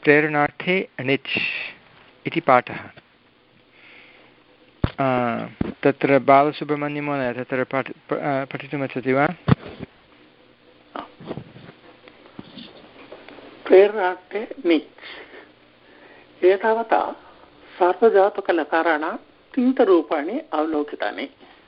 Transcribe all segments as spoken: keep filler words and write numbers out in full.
प्रेरणार्थे णिच् इति पाठः। तत्र बालसुब्रह्मण्यमहोदय तत्र पाठ पठितुमिच्छति वा? प्रेरणार्थे णिच् एतावता सार्वधातुकलकाराणां तिङन्तरूपाणि अवलोकितानि।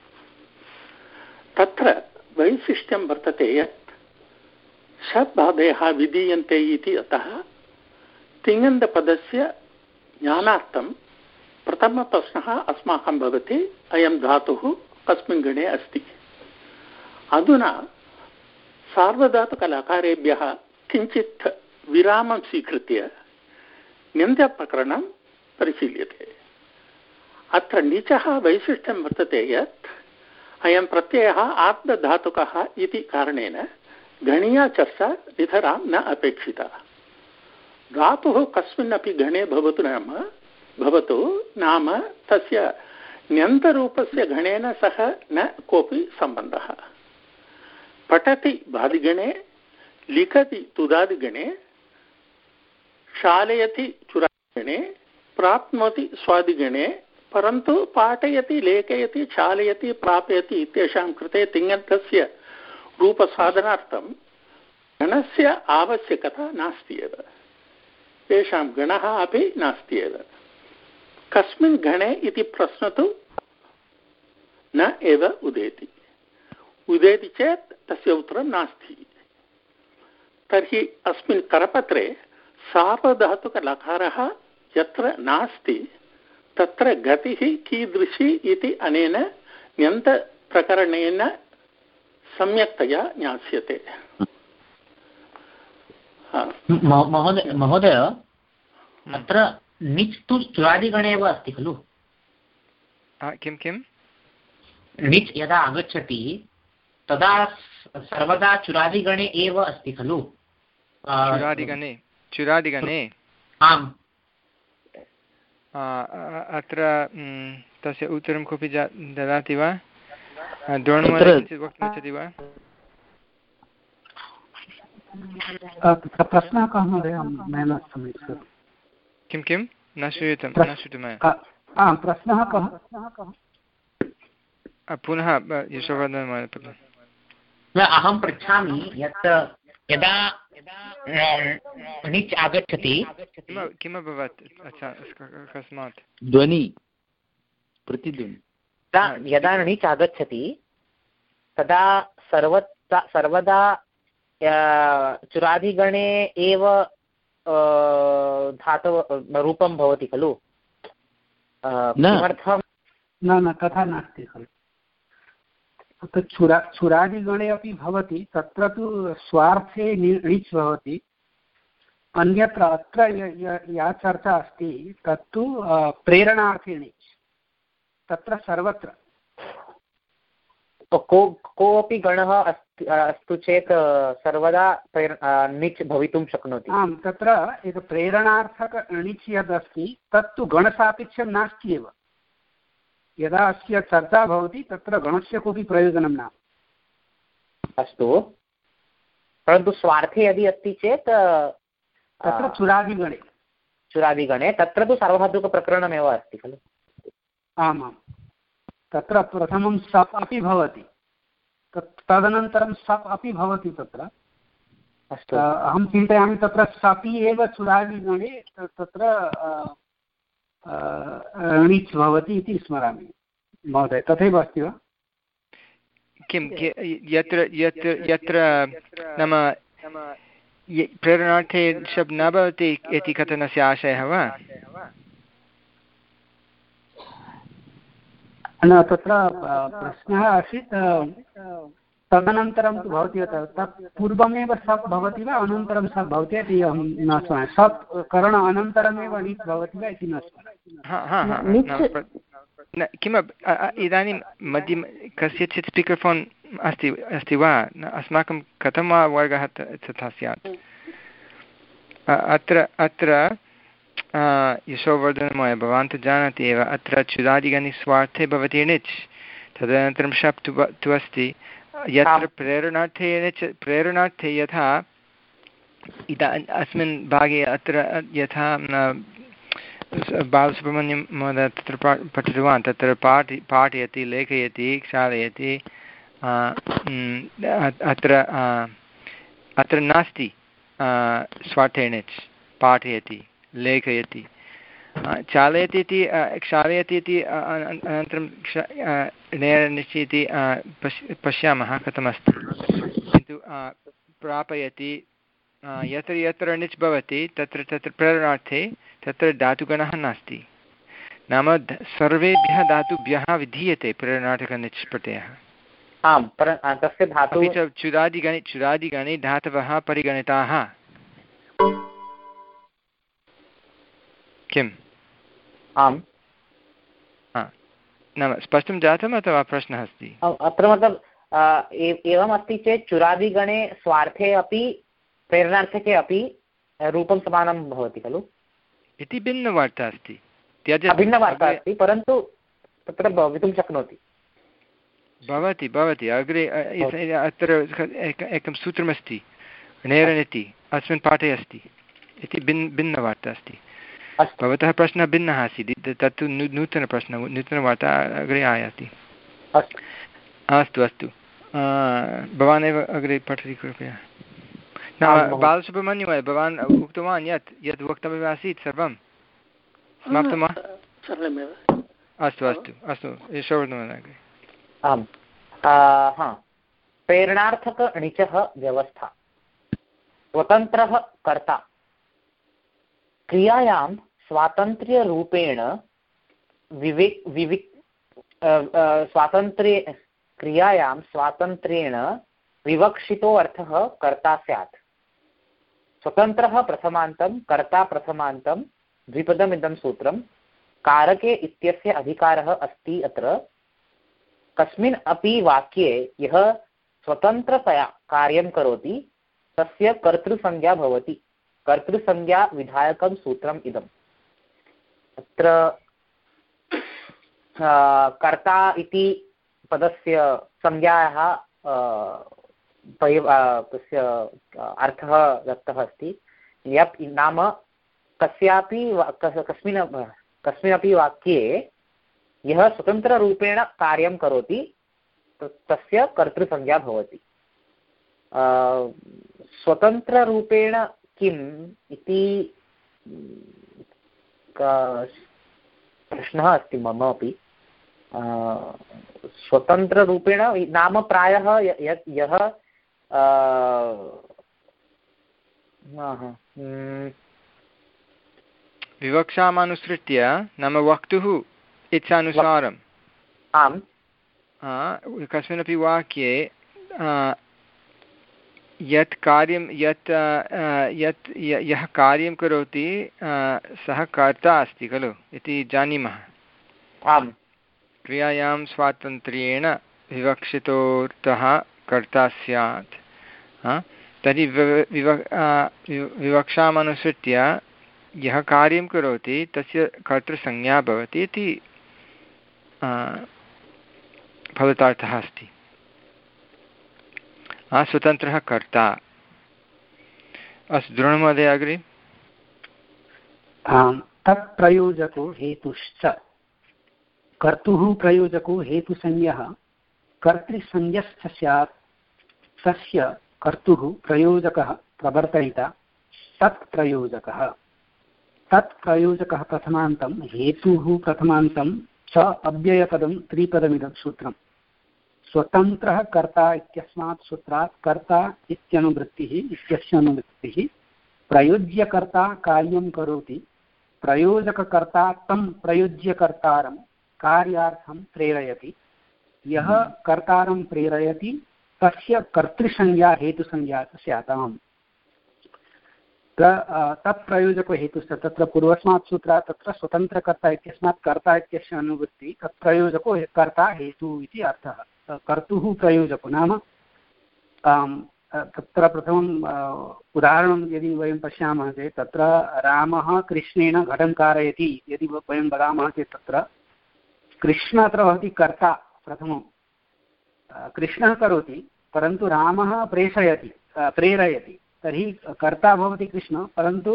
तत्र वैशिष्ट्यं वर्तते यत् शब्दादयः विधीयन्ते इति अतः तिङन्तपदस्य ज्ञानार्थं प्रथमप्रश्नः अस्माकं भवति, अयं धातुः कस्मिन् गणे अस्ति। अधुना सार्वधातुकलकारेभ्यः किञ्चित् विरामं स्वीकृत्य ण्यन्तप्रकरणं परिशील्यते। अत्र णिचः वैशिष्ट्यं वर्तते यत् अयं प्रत्ययः आर्धधातुकः इति कारणेन गणीया चर्चा नितरां न अपेक्षिता। धातुः कस्मिन्नपि गणे भवतु नाम भवतु नाम तस्य ण्यन्तरूपस्य गणेन सह न कोऽपि सम्बन्धः। पठति बादिगणे, लिखति तुदादिगणे, शालयति चुरादिगणे, प्राप्नोति स्वादिगणे, परन्तु पाठयति, लेखयति, चालयति, प्रापयति इत्येषां कृते तिङन्तस्य रूपसाधनार्थं गणस्य आवश्यकता नास्ति एव। तेषां गणः अपि नास्ति एव। कस्मिन् गणे इति प्रश्नः तु न एव उदेति। उदेति चेत् तस्य उत्तरं नास्ति। तर्हि अस्मिन् करपत्रे सार्वधातुकलकारः यत्र नास्ति तत्र गतिः कीदृशी इति अनेन ण्यन्तप्रकरणेन सम्यक्तया ज्ञास्यते। महोदय महोदय अत्र णिच् तु चुरादिगणे एव अस्ति खलु? किं किं? णिच् यदा आगच्छति तदा सर्वदा चुरादिगणे एव अस्ति खलु? चुरादिगणे चुरादिगणे आम्। अत्र तस्य उत्तरं कोऽपि ददाति वा? द्रोणमहोदय किञ्चित् वक्तुमिच्छति वा? प्रश्नः कः महोदय? किं किं न श्रूयते न श्रूयते मया। प्रश्नः कः? पुनः यशोवर्धन महोदय। अहं पृच्छामि यत् यदा णिच् आगच्छति किम् अभवत्? अच्छा कस्मात्? ध्वनि प्रतिध्वनि। यदा णिच् आगच्छति तदा सर्वदा सर्वदा चुरादिगणे एव धातव रूपं भवति खलु? किमर्थं? न न तथा नास्ति खलु। तत्र चुरा चुरादिगणे अपि भवति, तत्र तु स्वार्थे णिच् भवति। अन्यत्र अत्र या चर्चा अस्ति तत्तु प्रेरणार्थे णिच्, तत्र सर्वत्र को कोऽपि गणः अस्ति अस्तु चेत् सर्वदा णिच् भवितुं शक्नोति। आम्, तत्र एक प्रेरणार्थक णिच् यदस्ति तत्तु गणसापेक्षं नास्ति एव। यदा अस्य चर्चा भवति तत्र गणस्य कोऽपि प्रयोजनं न। अस्तु, परन्तु स्वार्थे यदि अस्ति चेत् तत्र चुरादिगणे चुरादिगणे तत्र तु सार्वधातुकप्रकरणमेव अस्ति खलु? आमां, तत्र प्रथमं सप् अपि भवति, तदनन्तरं सप् अपि भवति तत्र। अस्तु, अहं चिन्तयामि तत्र सपि एव चुरादिगणे तत्र णिच् भवति इति स्मरामि महोदय। तथैव अस्ति वा? किं यत्र यत्र यत्र नाम प्रेरणार्थे शब्दः न भवति इति कथनस्य आशयः वा? न, तत्र प्रश्नः आसीत् तदनन्तरं तु भवति तत् पूर्वमेव सप् भवति वा अनन्तरं सप् भवति इति अहं न स्मरामि। सप् करण अनन्तरमेव णिच् भवति वा इति न स्मरामि। किम् इदानीं मध्ये कस्यचित् स्पीकर् फोन् अस्ति अस्ति वा? अस्माकं कथं वा वर्गः तथा स्यात्? अत्र अत्र यशोवर्धनमहोदय भवान् तु जानाति एव, अत्र चुरादिगणे स्वार्थे भवति णिच्, तदनन्तरं शप् तु अस्ति। यत्र प्रेरणार्थे णिच् प्रेरणार्थे यथा इदा अस्मिन् भागे अत्र यथा बालसुब्रह्मण्यं महोदय तत्र पा पठितवान् तत्र पाठि पाठयति लेखयति क्षालयति अत्र अत्र नास्ति स्वार्थेणेच् पाठयति लेखयति चालयति इति क्षालयति इति अनन्तरं णेरनिच् इति पश्य पश्यामः कथमस्ति किन्तु प्रापयति यत्र यत्र णिच् भवति तत्र तत्र प्रेरणार्थे तत्र धातुगणः नास्ति नाम सर्वेभ्यः धातुभ्यः विधीयते प्रेरणार्थकनिच् प्रत्ययः आम् तस्य धातु अपि च चुरादिगणे चुरादिगणे धातवः परिगणिताः किम् आम् नाम स्पष्टं जातम् अथवा प्रश्नः अस्ति अत्र मतलब एवमस्ति चेत् चुरादिगणे स्वार्थे अपि प्रेरणार्थके अपि रूपं समानं भवति खलु इति भिन्नवार्ता अस्ति भिन्नवार्ता अस्ति परन्तु तत्र भवितुं शक्नोति भवति भवति अग्रे अत्र एकं सूत्रमस्ति णेरनिति अस्मिन् पाठे अस्ति इति भिन्न भिन्नवार्ता अस्ति भवतः प्रश्नः भिन्नः आसीत् तत्तु नूतनप्रश्नः नूतनवार्ता अग्रे आयाति अस्तु अस्तु भवान् एव अग्रे पठति कृपया न बालसुब्रह्मण्यं भवान् उक्तवान् यत् यद् वक्तव्यम् आसीत् सर्वं समाप्तं वा अस्तु अस्तु अस्तु श्रवणमग्रे आम् हा प्रेरणार्थकणिचः व्यवस्था स्वतन्त्रः कर्ता क्रियायां स्वातन्त्र्यरूपेण विवेक विविक् स्वातन्त्र्ये क्रियायां स्वातन्त्र्येण विवक्षितो अर्थः कर्ता स्यात् स्वतन्त्रः प्रथमान्तं कर्ता प्रथमान्तं द्विपदमिदं सूत्रं कारके इत्यस्य अधिकारः अस्ति अत्र कस्मिन् अपि वाक्ये यः स्वतन्त्रतया कार्यं करोति तस्य कर्तृसंज्ञा भवति कर्तृसंज्ञा विधायकं सूत्रम् इदम् अत्र कर्ता इति पदस्य संज्ञायाः तस्य अर्थः दत्तः अस्ति यत् नाम कस्यापि कस्मिन् कस्मिन्नपि वाक्ये यः स्वतन्त्ररूपेण कार्यं करोति तस्य कर्तृसंज्ञा भवति स्वतन्त्ररूपेण किम् इति प्रश्नः अस्ति मम अपि स्वतन्त्ररूपेण नाम प्रायः यत् यः विवक्षामनुसृत्य नाम वक्तुः इच्छानुसारम् आम् कस्मिन्नपि वाक्ये यत् कार्यं यत् यत् यः कार्यं करोति सः कर्ता अस्ति खलु इति जानीमः आम् क्रियायां स्वातन्त्र्येण विवक्षितोऽर्थः कर्ता स्यात् तर्हि विव विवक्षामनुसृत्य यः कार्यं करोति तस्य कर्तृसंज्ञा भवति इति फलितार्थः अस्ति स्वतन्त्रः कर्ता अस्तु द्रोणमहोदय अग्रे तत् प्रयोजको हेतुश्च कर्तुः प्रयोजको हेतुसंज्ञः कर्तृसंज्ञश्च स्यात् तस्य कर्तुः प्रयोजकः प्रवर्तयिता तत् प्रयोजकः तत् प्रयोजकः प्रथमान्तं हेतुः प्रथमान्तं च अव्ययपदं त्रिपदमिदं सूत्रम् स्वतन्त्रः कर्ता इत्यस्मात् सूत्रात् कर्ता इत्यनुवृत्तिः इत्यस्य अनुवृत्तिः प्रयोज्यकर्ता कार्यं करोति प्रयोजककर्ता तं प्रयोज्यकर्तारं कार्यार्थं प्रेरयति यः कर्तारं प्रेरयति तस्य कर्तृसंज्ञा हेतुसंज्ञा स्याताम् तत्प्रयोजको हेतुश्च तत्र पूर्वस्मात् सूत्रात् तत्र स्वतन्त्रकर्ता इत्यस्मात् कर्ता इत्यस्य अनुवृत्तिः तत्प्रयोजको कर्ता हेतु इति अर्थः कर्तुः प्रयोजको नाम तत्र प्रथमम् उदाहरणं यदि वयं पश्यामः चेत् तत्र रामः कृष्णेन घटं कारयति यदि वयं वदामः चेत् तत्र कृष्ण अत्र भवति कर्ता प्रथमं कृष्णः करोति परन्तु रामः प्रेषयति प्रेरयति तर्हि कर्ता भवति कृष्ण, परन्तु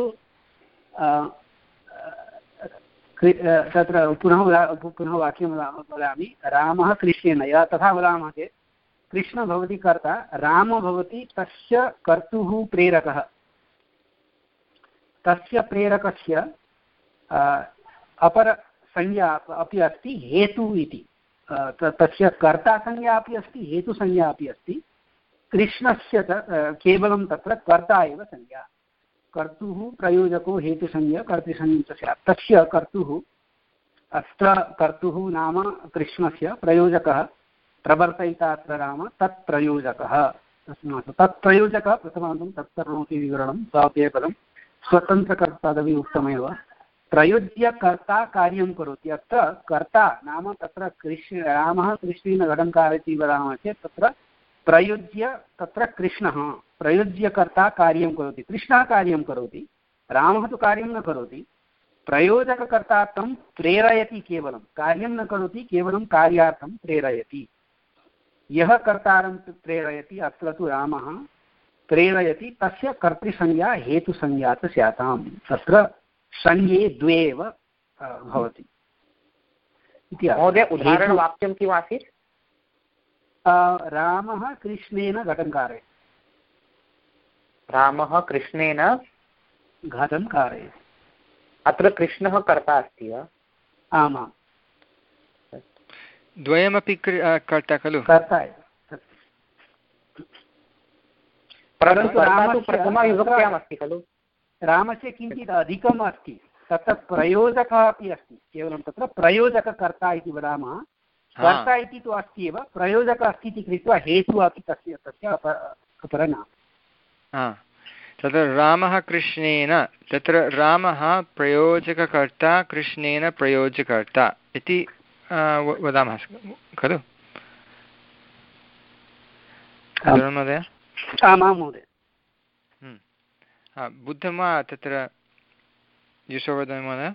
तत्र पुनः पुनः वाक्यं वदामि, रामः कृष्णेन, यदा तथा वदामः चेत् कृष्ण भवति कर्ता, रामो भवति तस्य कर्तुः प्रेरकः, तस्य प्रेरकस्य अपरसंज्ञा अपि अस्ति हेतुः इति, तस्य कर्तासंज्ञा अपि अस्ति हेतुसंज्ञा अपि अस्ति। कृष्णस्य केवलं तत्र कर्ता एव संज्ञा, कर्तुः प्रयोजको हेतुसंज्ञा कर्तृसंज्ञा स्यात्, तस्य कर्तुः अत्र कर्तुः नाम कृष्णस्य, प्रयोजकः प्रवर्तयिता अत्र राम, तत्प्रयोजकः तस्मात् तत्प्रयोजकः प्रथमान्तं तत्सर्वमपि विवरणं स्वाव्ययपदं स्वतन्त्रकर्तादपि उक्तमेव। प्रयोज्यकर्ता कार्यं करोति, अत्र कर्ता नाम तत्र कृष्ण रामः कृष्णेन घटं कारयति वदामः चेत् तत्र प्रयुज्य तत्र कृष्णः प्रयुज्यकर्ता कार्यं करोति, कृष्णः कार्यं करोति, रामः तु कार्यं न करोति। प्रयोजककर्ता तं प्रेरयति, केवलं कार्यं न करोति, केवलं कार्यार्थं प्रेरयति। यः कर्तारं प्रेरयति अत्र तु रामः प्रेरयति, तस्य कर्तृसंज्ञा हेतुसंज्ञा च स्याताम्, तत्र संज्ञे द्वे एव भवति इति। महोदय उदाहरणवाक्यं किमासीत्? रामः कृष्णेन घटं कारयति, रामः कृष्णेन घटं कारयति। अत्र कृष्णः कर्ता अस्ति वा? आमां, द्वयमपि कर्ता खलु, कर्ता एव, परन्तु रामः प्रथमाविभक्त्याम् अस्ति खलु। रामस्य किञ्चित् अधिकम् अस्ति, तत्र प्रयोजकः अपि अस्ति, केवलं तत्र प्रयोजककर्ता इति वदामः, कर्ता इति तु अस्ति एव, प्रयोजकः अस्ति इति कृत्वा हेतुः अपि तस्य तस्य अपरनाम। तत्र रामः कृष्णेन, तत्र रामः प्रयोजककर्ता, कृष्णेन प्रयोजकर्ता इति वदामः खलु महोदय? आमां महोदय। बुद्धं वा तत्र यशोवर्धन महोदय?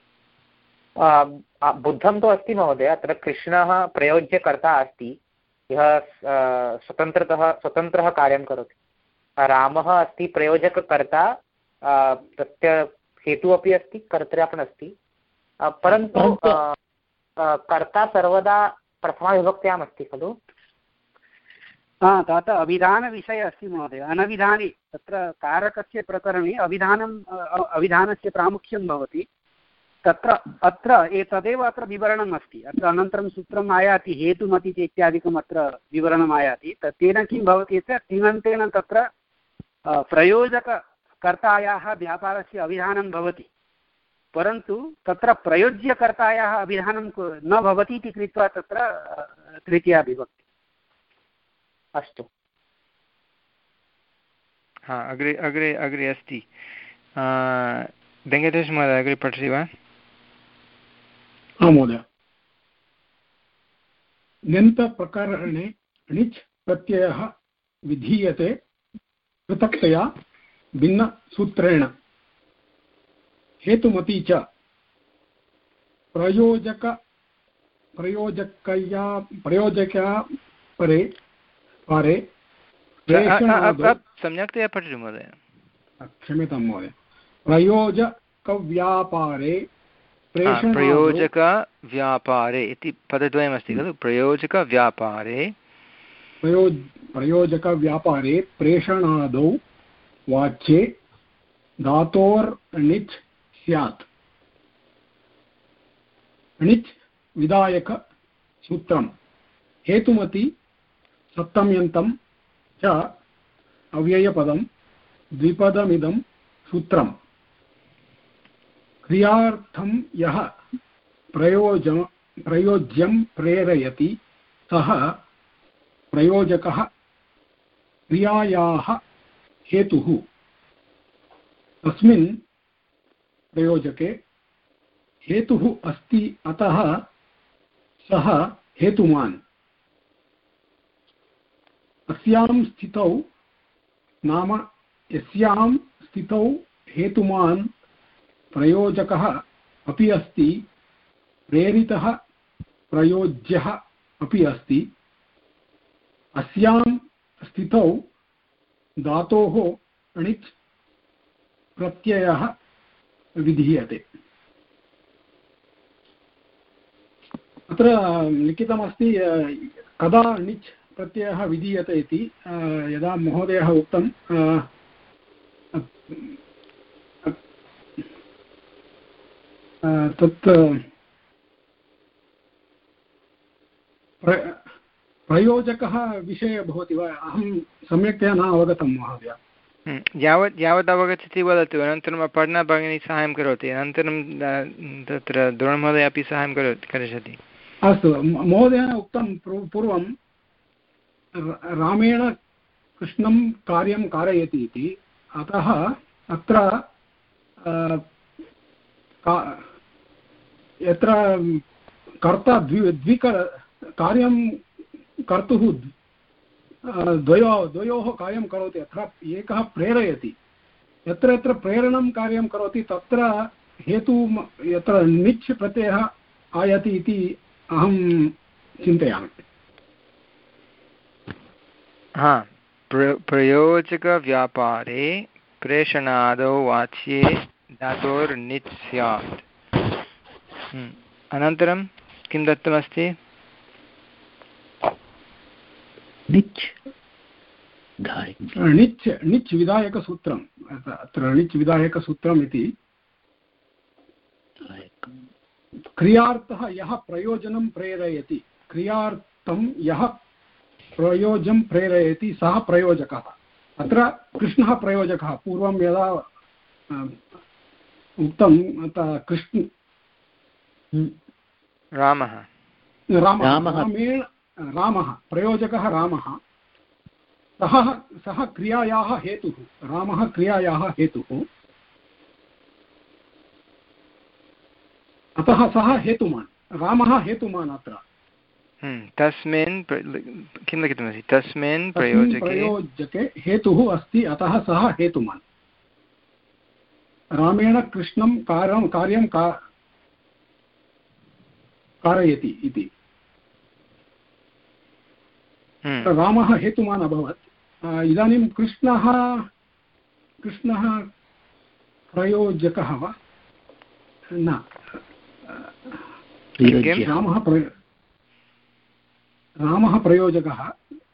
बुद्धं तु अस्ति महोदय, अत्र कृष्णः प्रयोज्यकर्ता अस्ति, यः स्वतन्त्रतः स्वतन्त्रः कार्यं करोति। रामः अस्ति प्रयोजककर्ता, तस्य हेतुः अपि अस्ति, कर्तृपि अस्ति, परन्तु कर्ता सर्वदा प्रथमाविभक्त्याम् अस्ति खलु। हा, तथा अविधानविषयः अस्ति महोदय, अनविधाने तत्र कारकस्य प्रकरणे अविधानम् अविधानस्य प्रामुख्यं भवति, तत्र अत्र एतदेव अत्र विवरणम् अस्ति। अत्र अनन्तरं सूत्रम् आयाति हेतुमति इत्यादिकम् अत्र विवरणम् आयाति, तेन किं भवति चेत् तिङन्तेन तत्र प्रयोजककर्तायाः व्यापारस्य अविधानं भवति, परन्तु तत्र प्रयोज्यकर्तायाः अविधानं न भवति इति कृत्वा तत्र तृतीया विभक्ति। अस्तु, हा, अग्रे अग्रे अग्रे अस्ति। वेङ्कटेश महोदय अग्रे पठति वा? आं महोदय। ण्यन्तप्रकरणे णिच् प्रत्ययः विधीयते पृथक्तया भिन्नसूत्रेण, हेतुमती च प्रयोजक प्रयोजकया प्रयोजकया परे पारे सम्यक्तया पठतु महोदय। क्षम्यतां महोदय। प्रयोजकव्यापारे प्रयोजकव्यापारे इति पदद्वयमस्ति खलु, प्रयोजकव्यापारे प्रयोज प्रयोजकव्यापारे प्रेषणादौ वाच्ये धातोर्णिच् स्यात्। णिच् विधायकसूत्रं, हेतुमति सप्तम्यन्तं च अव्ययपदं द्विपदमिदं सूत्रम्। क्रियार्थं यः प्रयोज प्रयोज्यं प्रेरयति सः प्रयोजकः क्रियायाः हेतुः। तस्मिन् प्रयोजके हेतुः अस्ति, अतः सः हेतुमान्। अस्यां स्थितौ नाम यस्यां स्थितौ हेतुमान् प्रयोजकः अपि अस्ति, प्रेरितः प्रयोज्यः अपि अस्ति। अस्यां स्थितौ धातोः णिच् प्रत्ययः विधीयते। अत्र लिखितमस्ति कदा णिच् प्रत्ययः विधीयते इति। यदा महोदयः उक्तं तत् प्रयोजकः विषये भवति वा? अहं सम्यक्तया न अवगतं महोदय। यावत् यावत् अवगच्छति वदतु, अनन्तरम् अपर्णा भगिनी साहाय्यं करोति, अनन्तरं तत्र द्रोणमहोदय अपि साहाय्यं करोति करिष्यति। अस्तु, महोदयेन उक्तं पूर्वं रामेण कृष्णं कार्यं कारयति इति, अतः अत्र यत्र कर्ता द्वि द्विकर कार्यं कर्तुः द्वयो द्वयोः कार्यं करोति। अत्र एकः प्रेरयति, यत्र यत्र प्रेरणं कार्यं करोति तत्र हेतु यत्र णिच् प्रत्ययः आयाति इति अहं चिन्तयामि। हा, प्र प्रयोजकव्यापारे प्रेषणादौ वाच्ये धातोर्निच् स्यात्। अनन्तरं किं दत्तमस्ति? णिच् णिच् णिच् विधायकसूत्रम्। अत्र णिच् विधायकसूत्रम् इति क्रियार्थः यः प्रयोजनं प्रेरयति, क्रियार्थं यः प्रयोजनं प्रेरयति सः प्रयोजकः। अत्र कृष्णः प्रयोजकः। पूर्वं यदा उक्तं कृष्ण रामः रामेण रामः प्रयोजकः रामः, सः सः क्रियायाः हेतुः, रामः क्रियायाः हेतुः, अतः सः हेतुमान्, रामः हेतुमान्। अत्र तस्मिन् किं लिखितमस्ति? तस्मिन् प्रयोजके प्रयोजके हेतुः अस्ति, अतः सः हेतुमान्। रामेण कृष्णं कार्यं कार्यं कारयति इति रामः हेतुमान् अभवत्। इदानीं कृष्णः कृष्णः प्रयोजकः वा न? रामः रामः प्रयोजकः,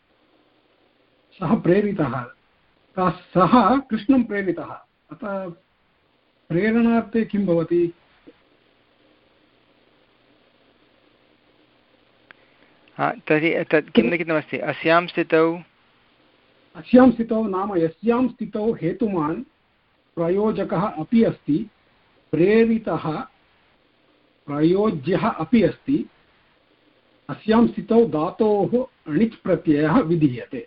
सः प्रेरितः, सः कृष्णं प्रेरितः। अतः प्रेरणार्थे किं भवति? तर्हि तत् किं लिखितमस्ति? अस्यां स्थितौ अस्यां स्थितौ नाम यस्यां स्थितौ हेतुमान् प्रयोजकः अपि अस्ति, प्रेरितः प्रयोज्यः अपि अस्ति, अस्यां स्थितौ धातोः णिच् प्रत्ययः विधीयते।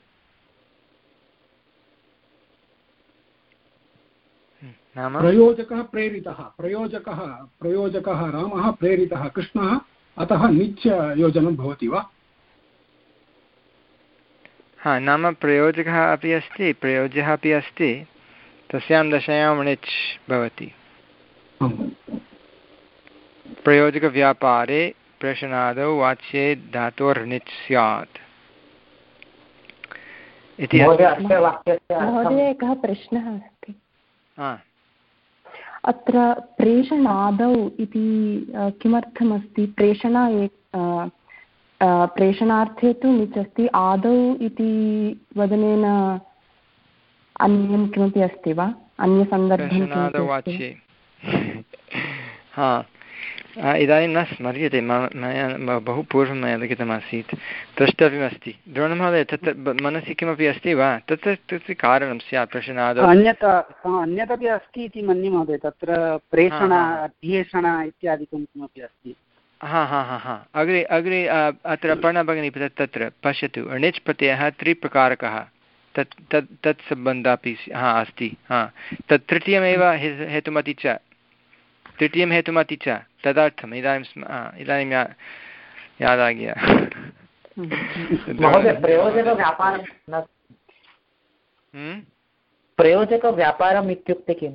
प्रयोजकः प्रेरितः, प्रयोजकः प्रयोजकः रामः प्रेरितः कृष्णः, अतः णिच् योजनं भवति वा? हा, नाम प्रयोजकः अपि अस्ति, प्रयोज्यः अपि अस्ति, तस्यां दशायां णिच् भवति। प्रयोजकव्यापारे प्रेषणादौ वाच्ये धातोर्निच् स्यात् इति। महोदय, एकः प्रश्नः अस्ति। अत्र प्रेषणादौ इति किमर्थमस्ति? प्रेषणा प्रेषणार्थे तु णिच् अस्ति, आदौ इति वदनेन अन्यं किमपि अस्ति वा? अन्यसन्दर्भं? हा, इदानीं न स्मर्यते, मया बहु पूर्वं मया लिखितमासीत्, द्रष्टव्यमस्ति। द्रोणमहोदय, तत्र मनसि किमपि अस्ति वा? तत्र तस्य कारणं स्यात् प्रश्नादौ। अन्यत् अन्यदपि अस्ति इति मन्ये महोदय, तत्र प्रेषण अध्येषण इत्यादिकं किमपि अस्ति। हा हा हा हा अग्रे अग्रे अत्र अपर्णा भगिनी तत्र पश्यतु, णिच् प्रत्ययः त्रिप्रकारकः, तत् तत् तत् सम्बन्धः अपि हा अस्ति। हा, तत् तृतीयमेव हेतुमति च, तृतीयं हेतुमति च, तदर्थम् इदानीं स्म इदानीं या यादागया। प्रयोजकव्यापारम् इत्युक्ते किम्?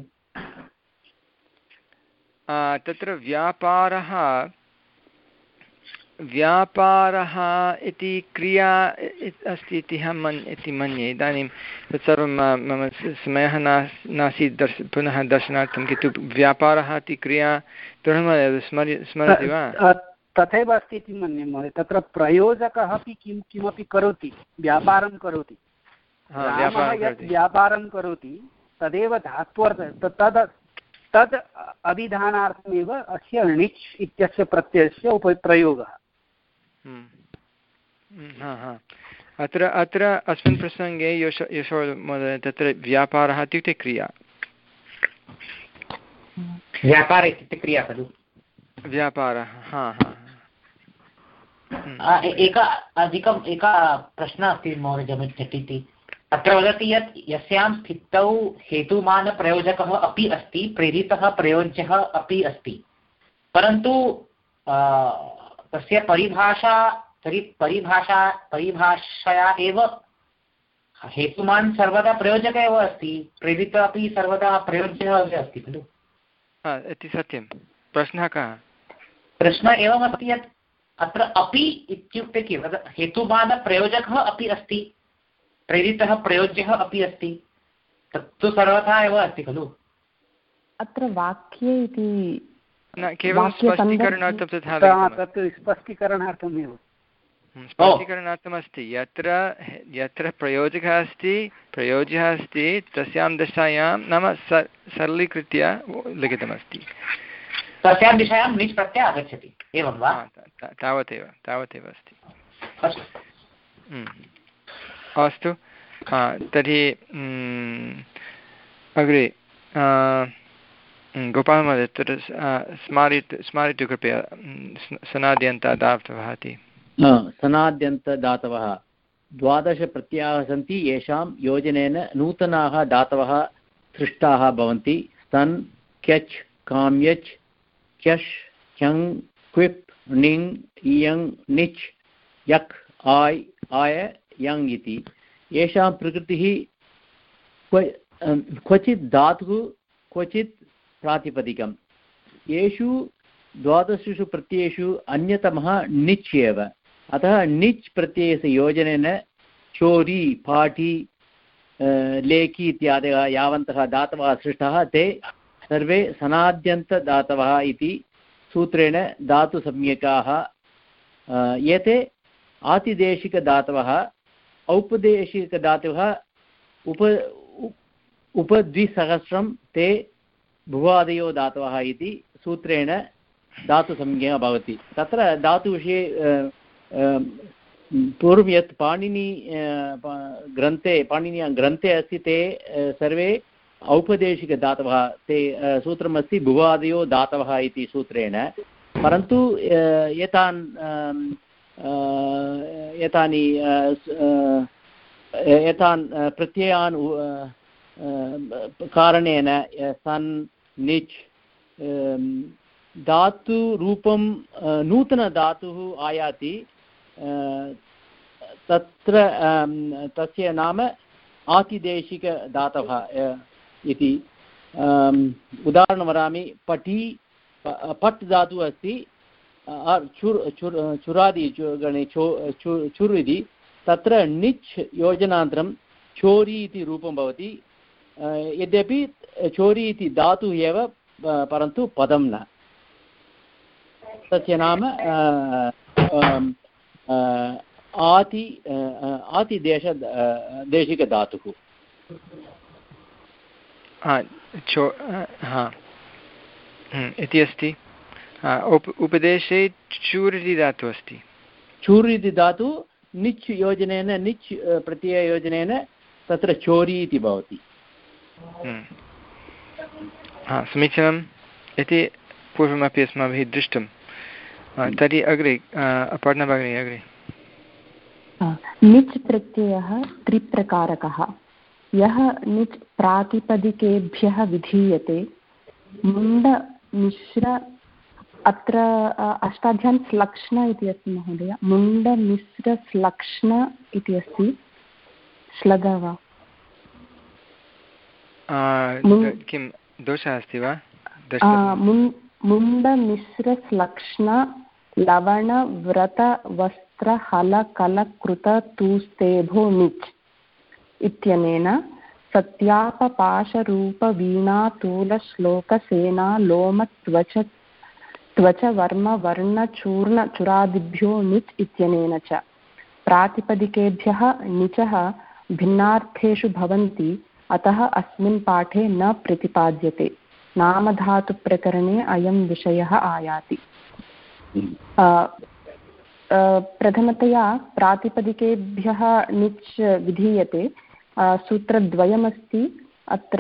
तत्र व्यापारः व्यापारः इति क्रिया अस्ति इति अहं मन् इति मन्ये। इदानीं तत्सर्वं मम समयः नास् नासीत् दर्श पुनः दर्शनार्थं, किन्तु व्यापारः इति क्रिया दृढमेव स्मर् स्मरति वा? तथैव अस्ति इति मन्ये महोदय। तत्र प्रयोजकः अपि किं किमपि करोति, व्यापारं करोति। रामः यत् व्यापारं करोति तदेव धात्वर्थ तद् तद् अभिधानार्थमेव अस्य णिच् इत्यस्य प्रत्ययस्य उप प्रयोगः। अत्र अत्र अस्मिन् प्रसङ्गे यश यशो महोदय तत्र व्यापारः इत्युक्ते क्रिया, व्यापारः इत्युक्ते क्रिया खलु व्यापारः। हा हा एका अधिकम् एका प्रश्नः अस्ति महोदय झटिति। अत्र वदति यत् यस्यां स्थितौ हेतुमानप्रयोजकः अपि अस्ति, प्रेरितः प्रयोज्यः अपि अस्ति, परन्तु तस्य परिभाषा तर्हि परिभाषा परिभाषया एव हेतुमान् सर्वदा प्रयोजकः एव अस्ति, प्रेरितः अपि सर्वदा प्रयोज्यः एव अस्ति खलु। इति सत्यं। प्रश्नः कः? प्रश्नः एवमस्ति यत् अत्र अपि इत्युक्ते किं, हेतुमानप्रयोजकः अपि अस्ति, प्रेरितः प्रयोज्यः अपि अस्ति, तत्तु सर्वथा एव अस्ति खलु। अत्र वाक्ये इति न केवलं स्पष्टीकरणार्थं तथा तत् स्पष्टीकरणार्थमेव स्पष्टीकरणार्थमस्ति। यत्र यत्र प्रयोजकः अस्ति प्रयोज्यः अस्ति तस्यां दशायां नाम सरलीकृत्य लिखितमस्ति, तस्यां दिशायां णिच् प्रत्ययः आगच्छति, एवं वा? तावदेव तावदेव अस्ति। अस्तु, तर्हि अग्रे गोपालमहोदय तत्र स्मारयतु स्मारयतु कृपया सनाद्यन्तदातवः इति। सनाद्यन्तदातवः द्वादशप्रत्ययाः सन्ति, येषां योजनेन नूतनाः दातवः सृष्टाः भवन्ति। स्तन्, क्यच्, काम्यच्, क्यश्, क्यङ्, क्विप्, णिङ्, इयङ्, णिच्, यक्, आय्, आय, यङ् इति। येषां प्रकृतिः क्व क्वचित् धातुः क्वचित् प्रातिपदिकं। येषु द्वादशेषु प्रत्ययेषु अन्यतमः णिच् एव। अतः णिच् प्रत्ययस्य योजनेन चोरी, पाठी, लेखी इत्यादयः यावन्तः दातवः सृष्टाः ते सर्वे सनाद्यन्तदातवः इति सूत्रेण धातुसंज्ञकाः। एते आतिदेशिकदातवः, औपदेशिकदातवः उप उपद्विसहस्रं ते भुवादयो दातवः इति सूत्रेण धातुसंज्ञा भवति। तत्र धातुविषये पूर्वं यत् पाणिनि ग्रन्थे पाणिन्या ग्रन्थे अस्ति ते सर्वे औपदेशिकदातवः, ते सूत्रमस्ति भुवादयो दातवः इति सूत्रेण। परन्तु एतान् एतानि एतान् प्रत्ययान् कारणेन सन्, निच् धातुरूपं नूतनधातुः आयाति, तत्र तस्य नाम आतिदेशिकदातवः इति। उदाहरणं वदामि, पठी पट् धातुः अस्ति, चुर् चुर् चुरादि गणे चो चुर् इति, तत्र णिच् योजनान्तरं चोरी इति रूपं भवति। यद्यपि चोरी इति धातुः एव, परन्तु पदं न। तस्य नाम आति आतिदेश देशिकधातुः। इति अस्ति। उप उपदेशे चूर् इति धातुः अस्ति। चूर् इति धातुः निच् योजनेन, निच् प्रत्यययोजनेन तत्र चोरी इति भवति। समीचीनम् इति पूर्वमपि अस्माभिः दृष्टं। तर्हि अग्रे अपर्णा भगिनी अग्रे। निच् प्रत्ययः त्रिप्रकारकः। यः निच् प्रातिपदिकेभ्यः विधीयते, मुण्ड मिश्र, अत्र अष्टाध्यायी श्लक्ष्ण इति अस्ति महोदय, मुण्ड मिश्र श्लक्ष्ण इति अस्ति। श्लघ वा? किं दोषः अस्ति वा? मुण्ड मिश्र श्लक्ष्ण लवण व्रत वस्तु वृतवस्त्र हल कल कृत तूस्तेभो निच् इत्यनेन सत्यापपाशरूपवीणातूलश्लोकसेना लोमत्वच त्वचवर्मवर्णचूर्णचुरादिभ्यो निच् इत्यनेन च प्रातिपदिकेभ्यः निचः भिन्नार्थेषु भवन्ति अतः अस्मिन् पाठे न प्रतिपाद्यते नामधातुप्रकरणे अयं विषयः आयाति। प्रथमतया प्रातिपदिकेभ्यः निच् विधीयते। सूत्रद्वयमस्ति अत्र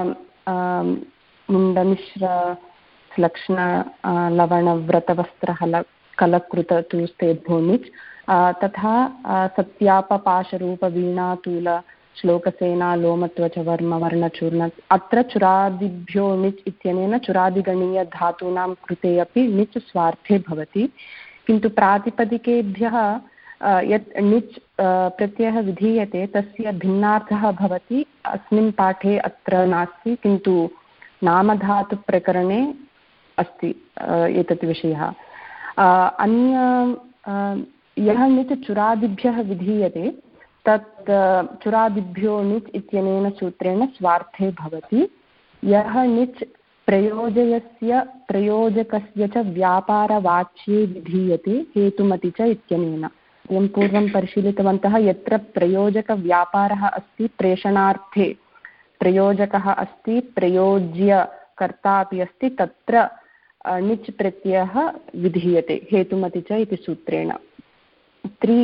मुण्डमिश्र लक्ष्ण लवणव्रतवस्त्रहल कलकृत तूस्तेभ्यो निच् तथा सत्यापपाशरूपवीणातूल श्लोकसेना लोमत्वच वर्मवर्णचूर्ण अत्र चुरादिभ्यो निच् इत्यनेन चुरादिगणीयधातूनां कृते अपि निच् स्वार्थे भवति किन्तु प्रातिपदिकेभ्यः यत् निच् प्रत्ययः विधीयते तस्य भिन्नार्थः भवति अस्मिन् पाठे अत्र नास्ति किन्तु नामधातुप्रकरणे अस्ति एतत् विषयः। अन्य यः निच् चुरादिभ्यः विधीयते तत् चुरादिभ्यो निच् इत्यनेन सूत्रेण स्वार्थे भवति। यः निच् प्रयोजयस्य प्रयोजकस्य च व्यापारवाच्ये विधीयते हेतुमति च इत्यनेन। वयं पूर्वं परिशीलितवन्तः यत्र प्रयोजकव्यापारः अस्ति प्रेषणार्थे प्रयोजकः अस्ति प्रयोज्यकर्ता अपि अस्ति तत्र निच् प्रत्ययः विधीयते हेतुमति च इति सूत्रेण। त्रि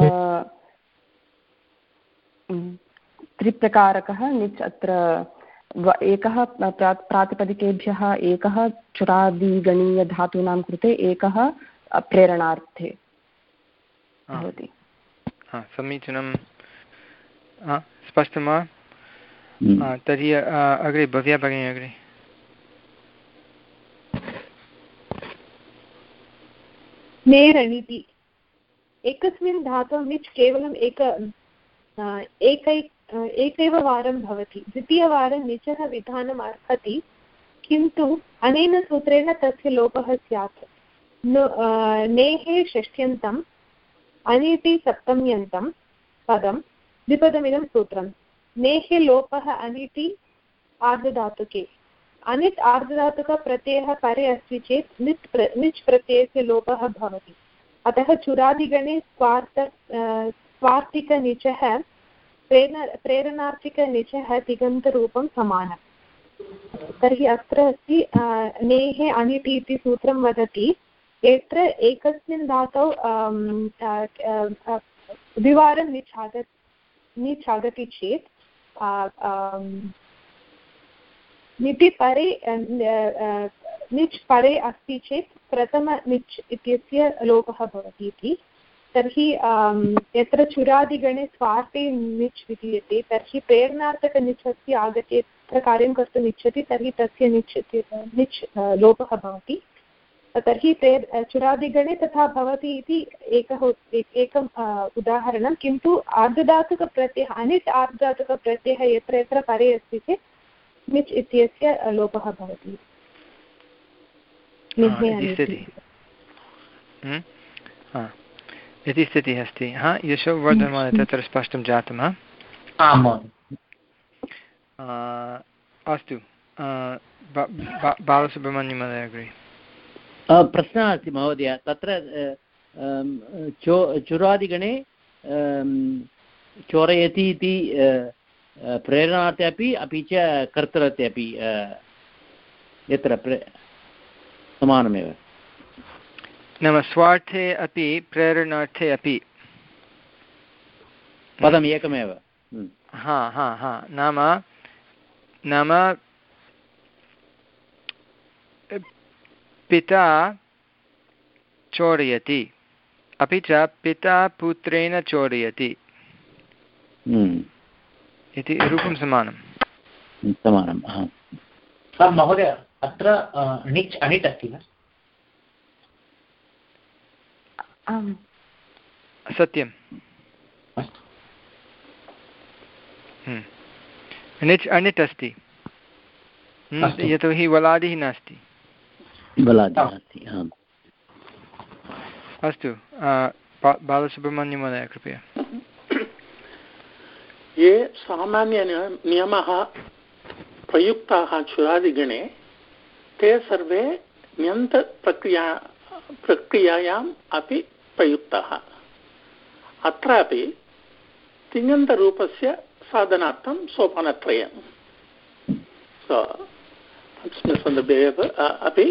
त्रिप्रकारकः निच् अत्र एकः प्रातिपदिकेभ्यः एकः चुरादिगणीयधातूनां कृते एकः प्रेरणार्थे भवति। समीचीनं स्पष्टं वा? तर्हि अग्रे भव्या भगिनी अग्रे। नेरಣಿति एकस्मिन् धातौ निच् केवलम् एक एकै एकैव वारं भवति द्वितीयवारं निचः विधानम् अर्हति किन्तु अनेन सूत्रेण तस्य लोपः स्यात्। नेः षष्ठ्यन्तम् अनिति सप्तम्यन्तं पदं द्विपदमिदं सूत्रं। नेः लोपः अनिति आर्धधातुके अनिट् आर्धधातुकप्रत्ययः परे अस्ति चेत् निच् प्र निच् प्रत्ययस्य लोपः भवति। अतः चुरादिगणे स्वार्थ स्वार्थिकनिचः प्रेरण प्रेरणार्थिकनिचः तिङन्तरूपं समानम्। तर्हि अत्र अस्ति नेः अनिट् इति सूत्रं वदति यत्र एकस्मिन् धातौ द्विवारं निच् आग निच् आगति चेत् निटि परे निच् परे अस्ति चेत् प्रथम निच् इत्यस्य लोपः भवति इति। तर्हि यत्र चुरादिगणे स्वार्थे निच् विधीयते तर्हि प्रेरणार्थकनिच्छस्य आगत्य यत्र कार्यं कर्तुम् इच्छति तर्हि तस्य निच् निच् लोपः भवति। तर्हि प्रेर चुरादिगणे तथा भवति इति एकः एकम् उदाहरणं। किन्तु आर्धधातुकप्रत्ययः अनिट् आर्धधातुकप्रत्ययः यत्र यत्र परे अस्ति चेत् निच् इत्यस्य लोपः भवति। इति स्थितिः अस्ति। हा यशोवर्धनमहोदय तत्र स्पष्टं जातं। हा अस्तु बालसुब्रह्मण्यमहोदय अग्रे। प्रश्नः अस्ति महोदय तत्र चो चुरादिगणे चोरयति इति प्रेरणार्थे अपि अपि च कर्तृर्थे अपि यत्र समानमेव नाम स्वार्थे अपि प्रेरणार्थे अपि पदम् एकमेव। हा हा हा नाम नाम पिता चोरयति अपि च पिता पुत्रेण चोरयति इति रूपं समानं समानं। महोदय अत्र णिच् अनिट् अस्ति वा? सत्यं णिच् अनिट् अस्ति यतोहि वलादिः नास्ति। बलादिः नास्ति। अस्तु बालसुब्रह्मण्यं महोदय कृपया। ये सामान्य नियमः प्रयुक्ताः चुरादिगणे ते सर्वे ण्यन्तप्रक्रिया प्रक्रियायाम् अपि प्रयुक्ताः। अत्रापि तिङन्तरूपस्य साधनार्थं सोपानत्रयं सो अस्मिन् सन्दर्भे अपि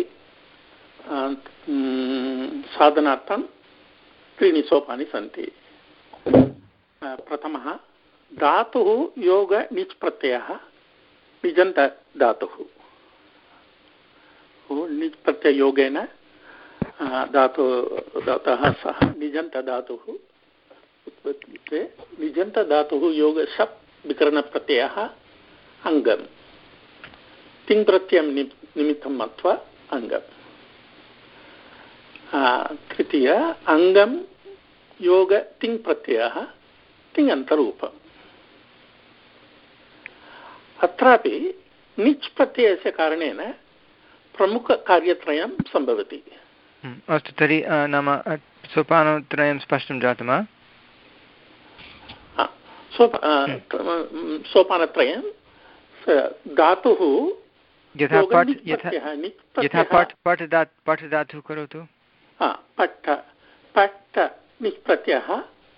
साधनार्थं त्रीणि सोपानि सन्ति। प्रथमः धातुः योग निच् प्रत्ययः निजन्तधातुः। निच् प्रत्यययोगेन धातु धातुः सह निजन्तधातुः उत्पद्यते। निजन्तधातुः योग शप् विकरणप्रत्ययः अङ्गम्। तिङ् प्रत्ययं निमित्तं मत्वा अङ्गम्। तृतीय अङ्गं योग तिङ् प्रत्ययः तिङन्तरूपम्। अत्रापि निच् प्रत्ययस्य कारणेन प्रमुखकार्यत्रयं सम्भवति। अस्तु, तर्हि नाम सोपानत्रयं स्पष्टं जातं वा? सोपानत्रयं धातुः यथा पठ् यथा पठ् पठ् दा पठ् धातुः करोतु। पट्ट पट्ट निच् प्रत्ययः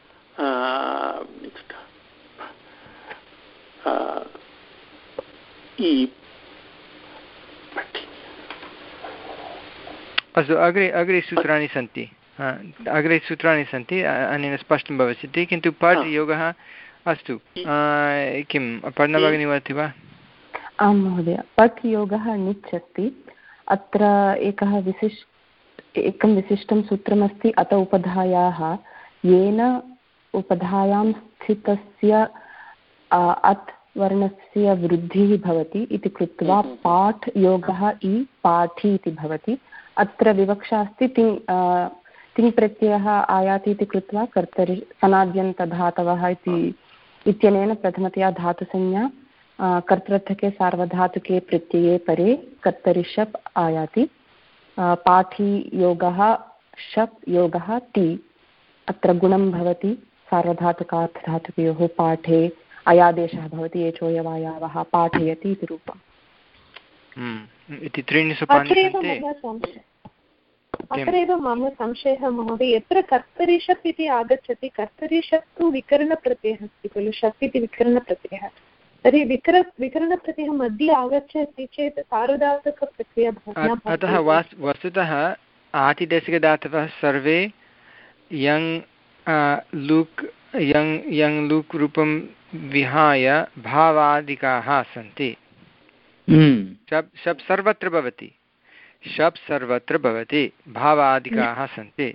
अस्तु, अग्रे अग्रे सूत्राणि सन्ति। अग्रे सूत्राणि सन्ति, अनेन स्पष्टं भविष्यति। किन्तु पठ् योगः अस्तु, किं पर्णभगिनी वदति वा? आं महोदय, पठ् योगः निच् अस्ति। अत्र एकः विशिष्ट एकं विशिष्टं सूत्रमस्ति अत उपधायाः, येन उपधायां स्थितस्य अत् वर्णस्य वृद्धिः भवति इति कृत्वा पाठ् योगः इ पाठी इति भवति। अत्र विवक्षा अस्ति तिङ् तिङ् प्रत्ययः आयाति इति कृत्वा कर्तरि सनाद्यन्तधातवः इति इत्यनेन प्रथमतया धातुसंज्ञा कर्तृर्थके सार्वधातुके प्रत्यये परे कर्तरि शप् आयाति। पाठी योगः शप् योगः ति, अत्र गुणं भवति सार्वधातुकात् धातुकयोः पाठे अयादेशः भवति एचोयवायावः पाठयति इति रूपम्। इति त्रीणि सोपानानि सन्ति। अत्रैव मम संशयः महोदय, यत्र कर्तरि शप् इति आगच्छति, कर्तरि शप् तु विकरणप्रत्ययः अस्ति खलु, शप् इति विकरणप्रत्ययः। तर्हि विकर विकरणप्रत्ययः मध्ये आगच्छति चेत् सार्वधातुकप्रक्रिया भवति। अतः वस्तुतः आतिदेशिकधातवः सर्वे यङ् लुक् यङ् यङ् लुक् रूपं विहाय भावादिकाः सन्ति। शप् शप् सर्वत्र भवति, शप् सर्वत्र भवति, भावादिकाः सन्ति।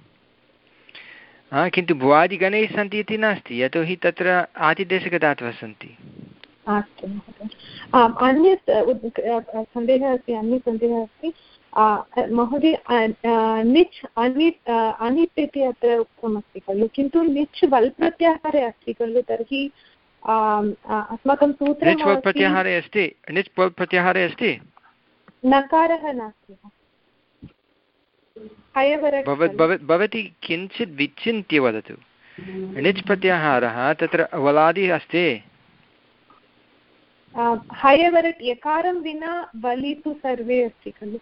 किन्तु भुवादिगणैः सन्ति इति नास्ति, यतोहि तत्र आतिदेशिकधातवः सन्ति। अस्तु महोदय, अन्यत् सन्देहः अस्ति, अन्यत् सन्देहः अस्ति महोदय, निच् अनिट् अनिट् इति अत्र उक्तमस्ति खलु, किन्तु निच् वल् प्रत्याहारे अस्ति खलु, तर्हि अस्माकं सूत्रं प्रत्याहारे अस्ति, निच् वल् प्रत्याहारे अस्ति, नकारः नास्ति। भवती किञ्चित् विचिन्त्य वदतु। निच् प्रत्याहारः तत्र वलादि अस्ति। हयवरट् यकारं विना वलि तु सर्वे अस्ति खलु।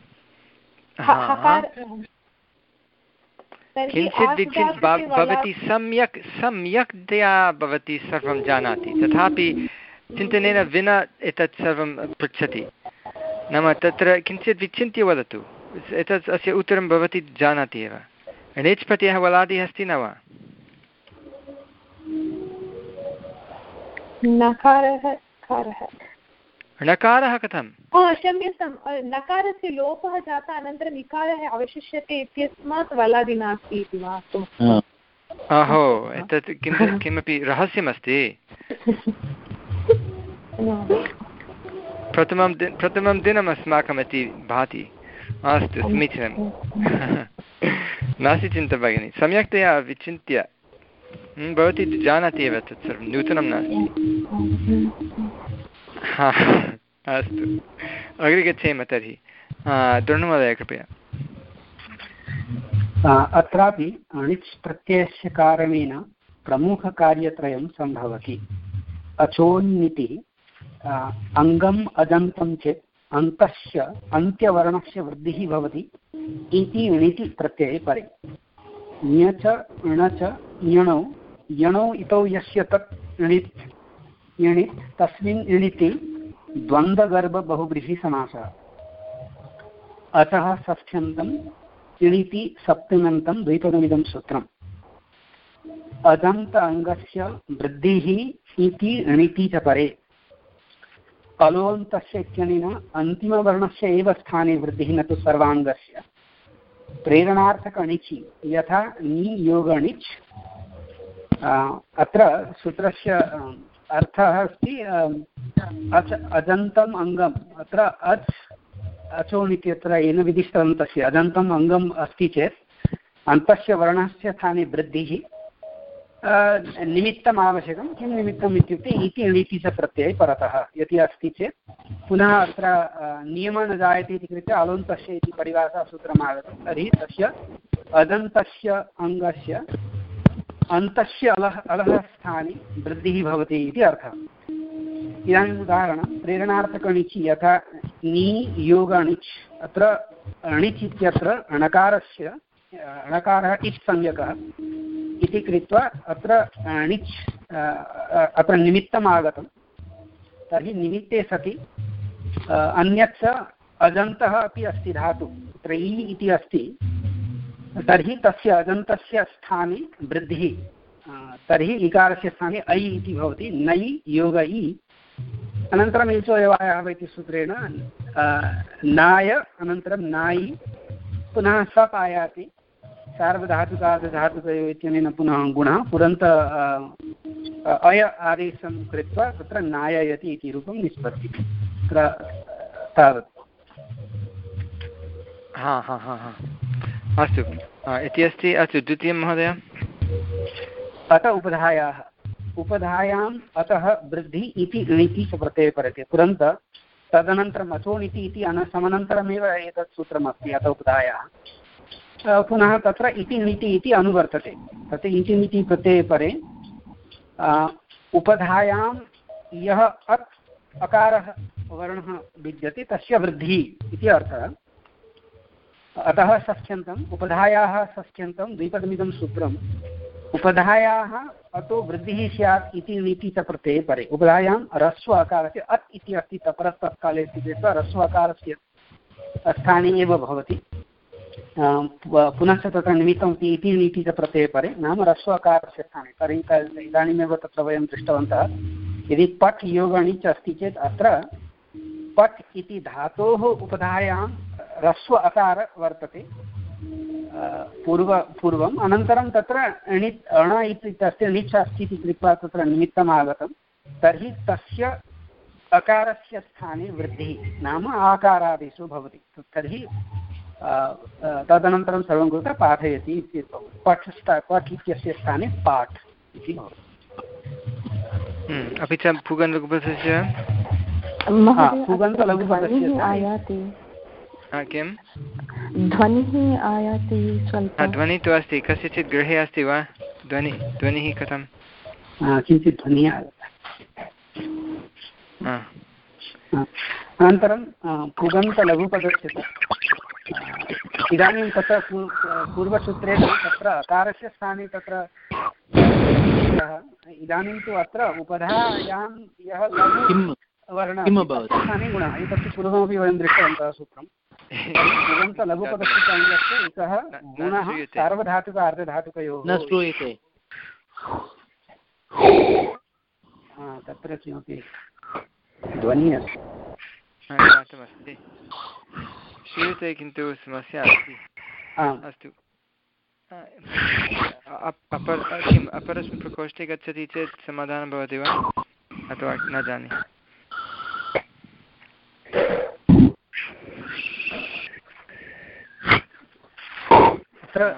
किञ्चित् विचिन्त्य भवती सम्यक् सम्यक्तया भवती सर्वं जानाति, तथापि चिन्तनेन विना एतत् सर्वं पृच्छति। नाम तत्र किञ्चित् विचिन्त्य वदतु, एतत् अस्य उत्तरं भवती जानाति एव। णिच् प्रत्ययः वलादिः अस्ति न वा? नकारः णकारः कथं? क्षम्यतां, नकारस्य लोपः जातः अनन्तरम् इकारः अवशिष्यते इत्यस्मात् वलादि नास्ति इति वा? अहो, एतत् किञ्चित् किमपि रहस्यमस्ति। प्रथमं दिन प्रथमं दिनम् अस्माकम् इति भाति। अस्तु, समीचीनं। नास्ति चिन्ता भगिनि, सम्यक्तया विचिन्त्य, भवती जानाति एव तत् सर्वं, नूतनं नास्ति। हा, अस्तु, अग्रे गच्छेम तर्हि। द्रोणमहोदय कृपया। अत्रापि अणिच् प्रत्ययस्य कारणेन प्रमुखकार्यत्रयं सम्भवति। अचोन्निति अङ्गम् अजन्तं चेत् अन्तस्य अन्त्यवर्णस्य वृद्धिः भवति इति इणिति प्रत्यये परे। ञ च ण च यणौ यणौ इतौ यस्य तत् इणित् इणित् तस्मिन् इणिति द्वन्द्वगर्भबहुव्रीहिसमासः। अतः षष्ठ्यन्तम् इणिति सप्तम्यन्तं द्विपदमिदं सूत्रम्। अजन्त अङ्गस्य वृद्धिः इति इणिति च परे। अलोऽन्तस्य इत्यनेन अन्तिमवर्णस्य एव स्थाने वृद्धिः न तु सर्वाङ्गस्य। प्रेरणार्थक अणिचि यथा नि योग अणिच्। अत्र सूत्रस्य अर्थः अस्ति अच अजन्तम् अङ्गम्। अत्र अच् अचोन् इत्यत्र येन विदिष्टन्तस्य अजन्तम् अङ्गम् अस्ति चेत् अन्तस्य वर्णस्य स्थाने वृद्धिः निमित्तम् आवश्यकं। किं निमित्तम् इत्युक्ते इति इणिति च प्रत्यये परतः यदि अस्ति चेत् पुनः अत्र नियमः न जायते इति कृत्वा अलोन्तस्य इति परिभाषासूत्रम् आगतं। तर्हि तस्य अदन्तस्य अङ्गस्य अन्तस्य अलः अलः स्थाने वृद्धिः भवति इति अर्थः। इदानीम् उदाहरणं प्रेरणार्थकणिचि यथा नि योग अणिच्। अत्र अणिच् इत्यत्र अणकारस्य अणकारः इच् संज्ञकः इति कृत्वा अत्र णिच् अत्र निमित्तम् आगतं। तर्हि निमित्ते सति अन्यच्च अजन्तः अपि अस्ति धातु अत्र इ इति अस्ति। तर्हि तस्य अजन्तस्य स्थाने वृद्धिः। तर्हि इकारस्य स्थाने ऐ इति भवति। नै योग इ अनन्तरम् एचो एवायाः इति सूत्रेण नाय अनन्तरं नायि पुनः सप् आयाति। सार्वधातुकार्धधातुकयोः इत्यनेन पुनः गुणः पुरन्त अय आदेशं कृत्वा तत्र नाययति इति रूपं निष्पत्ति। तत्र तावत्। हा हा हा हा अस्तु इति अस्ति। अस्तु द्वितीयं महोदय। अत उपधायाः उपधायाम् अतः वृद्धि इति इणिति च प्रत्यये परते पुरन्त तदनन्तरम् अचोनिति इति अन समनन्तरमेव एतत् सूत्रमस्ति अत उपधायाः। पुनः तत्र इति नीति इति अनुवर्तते। तत् इति नीति प्रत्यये परे उपधायां यः अत् अकारः वर्णः विद्यते तस्य वृद्धिः इति अर्थः। अतः षष्ठ्यन्तम् उपधायाः षष्ठ्यन्तं द्विपदमिदं सूत्रम्। उपधायाः अतो वृद्धिः स्यात् इति नीति च प्रत्यये परे। उपधायां ह्रस्व अकारस्य अत् इति अस्ति तपरस्तत्काले इति कृत्वा ह्रस्व अकारस्य स्थाने एव भवति। पुनश्च तत्र निमित्तम् इति नीति च प्रत्यये परे नाम ह्रस्व अकारस्य स्थाने। तर्हि इदानीमेव तत्र वयं दृष्टवन्तः यदि पठ् योग अणिच् अस्ति चेत् अत्र पठ् इति धातोः उपधायां ह्रस्व अकार वर्तते पूर्व पूर्वम्। अनन्तरं तत्र णित् अण इति तस्य णिच् अस्ति इति कृत्वा तत्र निमित्तम् आगतं। तर्हि तस्य अकारस्य स्थाने वृद्धिः नाम आकारादेशो भवति। तर्हि तदनन्तरं सर्वं कृत्वा पाठयति इति पठ् पठ् इत्यस्य स्थाने पाठ् इति भवति। अपि च पुगन्तलघुपदस्य पुगन्तलघुपदस्य आयाति किं ध्वनिः आयाति स्वल्पं। ध्वनिः तु अस्ति। कस्यचित् गृहे अस्ति वा ध्वनिः? ध्वनिः कथं? किञ्चित् ध्वनिः अनन्तरं पुगन्तलघुपदस्य इदानीं तत्र पूर्वसूत्रेण तत्र अकारस्य स्थाने तत्र इदानीं तु अत्र उपधायां यः लघुवर्णः स्थाने गुणः एतस्य पूर्वमपि वयं दृष्टवन्तः सूत्रं। पुगन्तलघुपदस्य सङ्गस्य एकः गुणः सार्वधातुक अर्धधातुकयोः न श्रूयते। तत्र किमपि ध्वनिः अस्ति श्रूयते किन्तु समस्या अस्ति। अस्तु अपर किम् अपरस्मिन् प्रकोष्ठे गच्छति चेत् समाधानं भवति वा अथवा न जाने? तत्र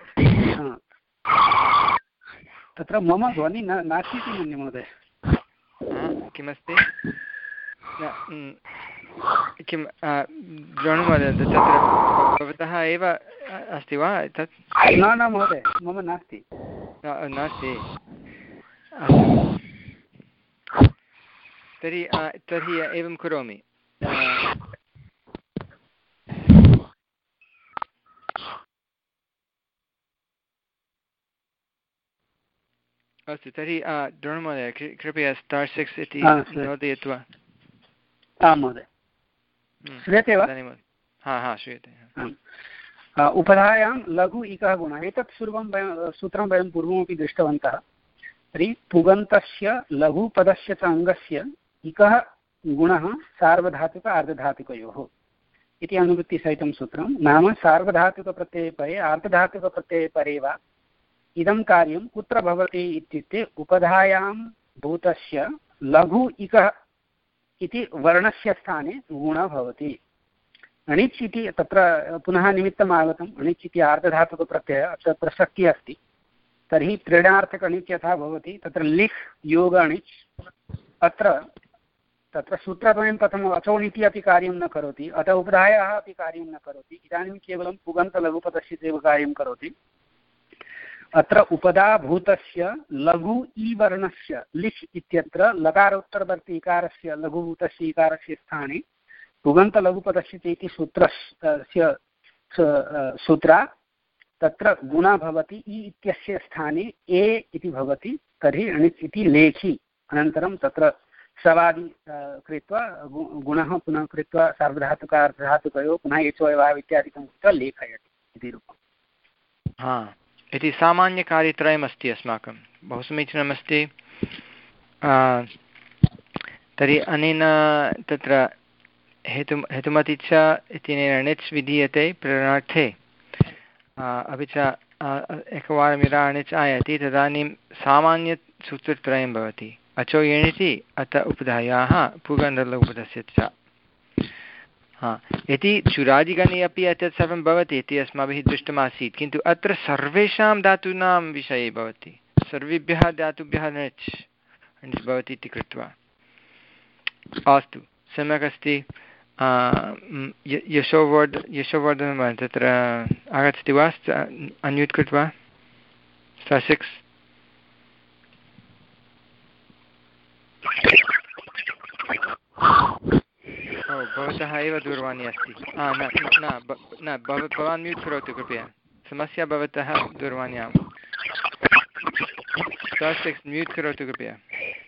तत्र मम ध्वनिः न नास्ति इति मन्ये महोदय। किमस्ति किं द्रोणमहोदय तत्र भवतः एव अस्ति वा तत्? न न महोदय मम नास्ति नास्ति अस्तु तर्हि तर्हि एवं करोमि अस्तु तर्हि द्रोणमहोदय कृपया स्टार् सिक्स् इति नोदयित्वा आं महोदय श्रूयते वा? हा हा श्रूयते। उपधायां लघु इकः गुणः एतत् सर्वं वयं सूत्रं वयं पूर्वमपि दृष्टवन्तः। तर्हि पुगन्तस्य लघुपदस्य च अङ्गस्य इकः गुणः सार्वधातुक आर्धधातुकयोः इति अनुवृत्तिसहितं सूत्रं। नाम सार्वधातुकप्रत्यये परे आर्धधातुकप्रत्यये परे वा इदं कार्यं कुत्र भवति इत्युक्ते उपधायां भूतस्य लघु इकः इति वर्णस्य स्थाने गुणः भवति। अणिच् इति तत्र पुनः निमित्तम् आगतम्। अणिच् इति आर्धधातुकप्रत्ययः अत्र प्रसक्तिः अस्ति। तर्हि त्रीणार्थक अणिच् यथा भवति तत्र लिख् योग अणिच् अत्र तत्र सूत्रद्वयं कथम् अचोणिति अपि कार्यं न करोति अतः उपधायाः अपि कार्यं न करोति। इदानीं केवलं पुगन्तलघुपदस्य एव कार्यं करोति। अत्र उपधाभूतस्य लघु इ वर्णस्य लिख् इत्यत्र लकारोत्तरवर्ति इकारस्य लघुभूतस्य इकारस्य स्थाने पुगन्तलघुपदस्य इति सूत्रस्य सूत्रात् तत्र गुणः भवति इ इत्यस्य स्थाने ए इति भवति। तर्हि अणिच् इति लेखि अनन्तरं तत्र सवादि कृत्वा गुणः पुनः कृत्वा सार्वधातुक अर्धधातुकयोः पुनः एचो एवाव इत्यादिकं कृत्वा लेखयति इति रूपम्। हा इति सामान्यकार्यत्रयमस्ति अस्माकं बहु समीचीनमस्ति। तर्हि अनेन तत्र हेतु हेतुमति च इत्यनेन णिच् विधीयते प्रेरणार्थे अपि च एकवारं यदा णिच् आयाति तदानीं सामान्यसूत्रत्रयं भवति अचो एणिति अत उपधायाः पुगन्तलघुपदस्य च। हा इति चुरादिगणे अपि एतत् सर्वं भवति इति अस्माभिः दृष्टमासीत् किन्तु अत्र सर्वेषां धातूनां विषये भवति सर्वेभ्यः धातुभ्यः णिच् णिच् भवति इति कृत्वा। अस्तु सम्यक् अस्ति। यशोवर्ध यशोवर्धनं तत्र आगच्छति वा अन्म्यूट् कृत्वा स्टार् सिक्स्? ओ भवतः एव दूरवाणी अस्ति। न न भवान् म्यूट् करोतु कृपया समस्या भवतः दूरवाण्यां। स्टार् सिक्स् म्यूट् करोतु कृपया।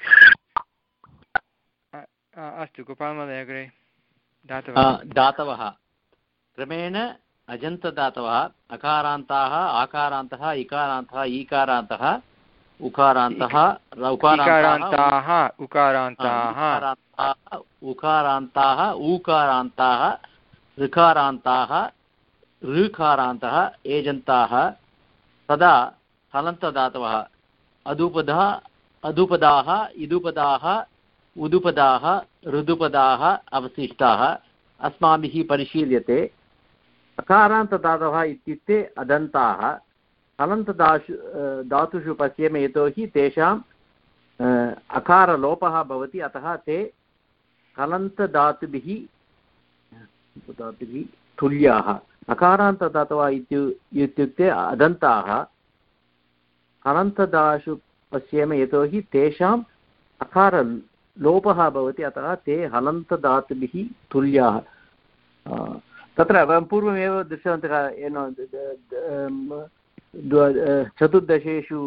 अस्तु गोपालमहोदय अग्रे धातवः धातवः क्रमेण अजन्तदातवः अकारान्ताः आकारान्तः इकारान्तः ईकारान्तः उकारान्तः उकारान्ताः उकारान्ताः उकारान्ताः ऊकारान्ताः ऋकारान्ताः ऋकारान्तः एजन्ताः तदा हलन्तदातवः अदुपदा अदुपदाः इदुपदाः उदुपदाः ऋदुपदाः अवशिष्टाः अस्माभिः परिशील्यते। अकारान्तदातवः इत्युक्ते अदन्ताः हलन्तदाशु धातुषु पश्येम यतोहि तेषाम् अकारलोपः भवति अतः ते हलन्तधातुभिः धातुभिः तुल्याः। अकारान्तदातवः इत्युक्ते अदन्ताः हलन्तदाशु पश्येम यतोहि तेषाम् अकारलोपः भवति अतः ते हलन्तधातुभिः तुल्याः। तत्र वयं पूर्वमेव दृष्टवन्तः चतुर्दशेषु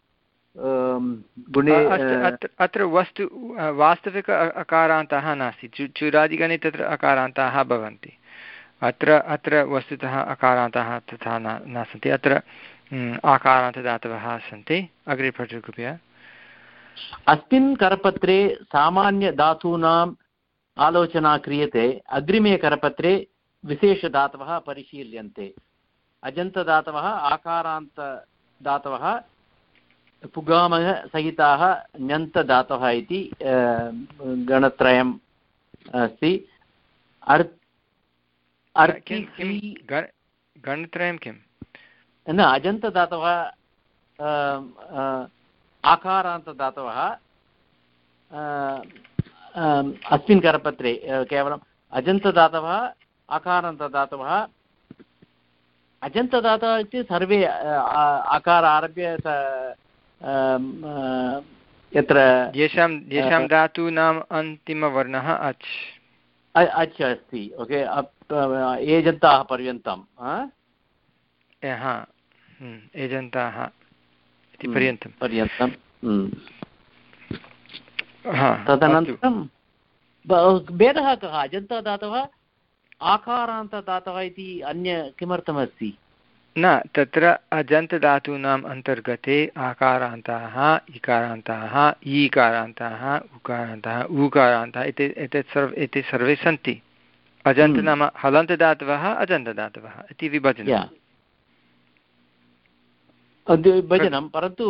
गुणे अत्र वस्तु वास्तविक अकारान्तः नास्ति। चु चुरादिगणे तत्र अकारान्ताः भवन्ति। अत्र अत्र वस्तुतः अकारान्ताः तथा न न सन्ति। अत्र आकारान्तदातवः सन्ति। अग्रे पठतु कृपया। अस्मिन् करपत्रे सामान्यधातूनाम् आलोचना क्रियते। अग्रिमे करपत्रे विशेषधातवः परिशील्यन्ते। अजन्तदातवः आकारान्तदातवः पुगामः सहिताः ञन्तदातवः इति गणत्रयम् अस्ति। गणत्रयं किं न अजन्तदातवः आकारान्तदातवः अस्मिन् करपत्रे केवलं अजन्तदातवः आकारान्तदातवः अजन्तदातवः इति सर्वे आकार आरभ्य यत्र येषां येषां धातूनाम् अन्तिमवर्णः अच् अच् अस्ति ओके एजन्ताः पर्यन्तं एजन्ताः इति पर्यन्तं पर्यन्तं तदनन्तरं भेदः कः अजन्तदातवः आकारान्तदातवः इति अन्य किमर्थमस्ति न तत्र अजन्तधातूनाम् अन्तर्गते आकारान्ताः इकारान्ताः ईकारान्ताः उकारान्ताः ऊकारान्ताः इति एतत् सर्व एते सर्वे सन्ति अजन्त नाम हलन्तदातवः अजन्तदातवः इति विभजनं विभजनं परन्तु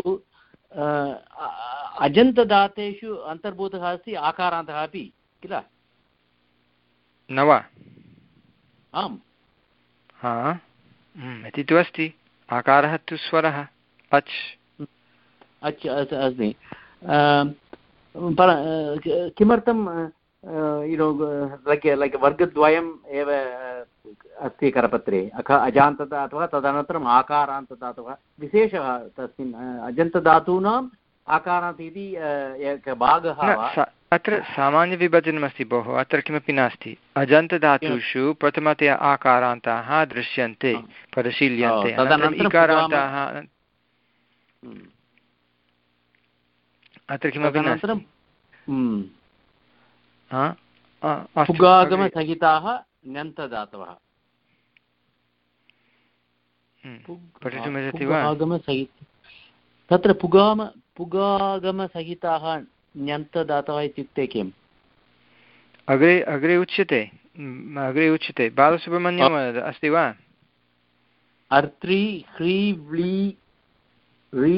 अजन्तदातेषु अन्तर्भूतः अस्ति आकारान्तः अपि किल न वा आम् हा इति तु अस्ति आकारः तु स्वरः अच् अच् अस्ति किमर्थं लैक् लैक् वर्गद्वयम् एव अस्ति करपत्रे अख अजान्तदातवः तदनन्तरम् आकारान्तदातवः विशेषः तस्मिन् अजन्तधातूनाम् आकारान्त इति एकः भागः अत्र सामान्यविभजनमस्ति भोः अत्र किमपि नास्ति अजन्तधातुषु प्रथमतया आकारान्ताः दृश्यन्ते परिशील्यन्ते इकारान्ताः अत्र किमपि नास्ति पुगागमसहिताः ण्यन्तदातवः पठितुमिच्छति वा तत्र पुगाम पुगागमसहिताः ण्यन्तदातवः इत्युक्ते किम् अग्रे अग्रे उच्यते अग्रे उच्यते बालसुब्रह्मण्यम् अस्ति वा अर्त्री ह्री व्ली री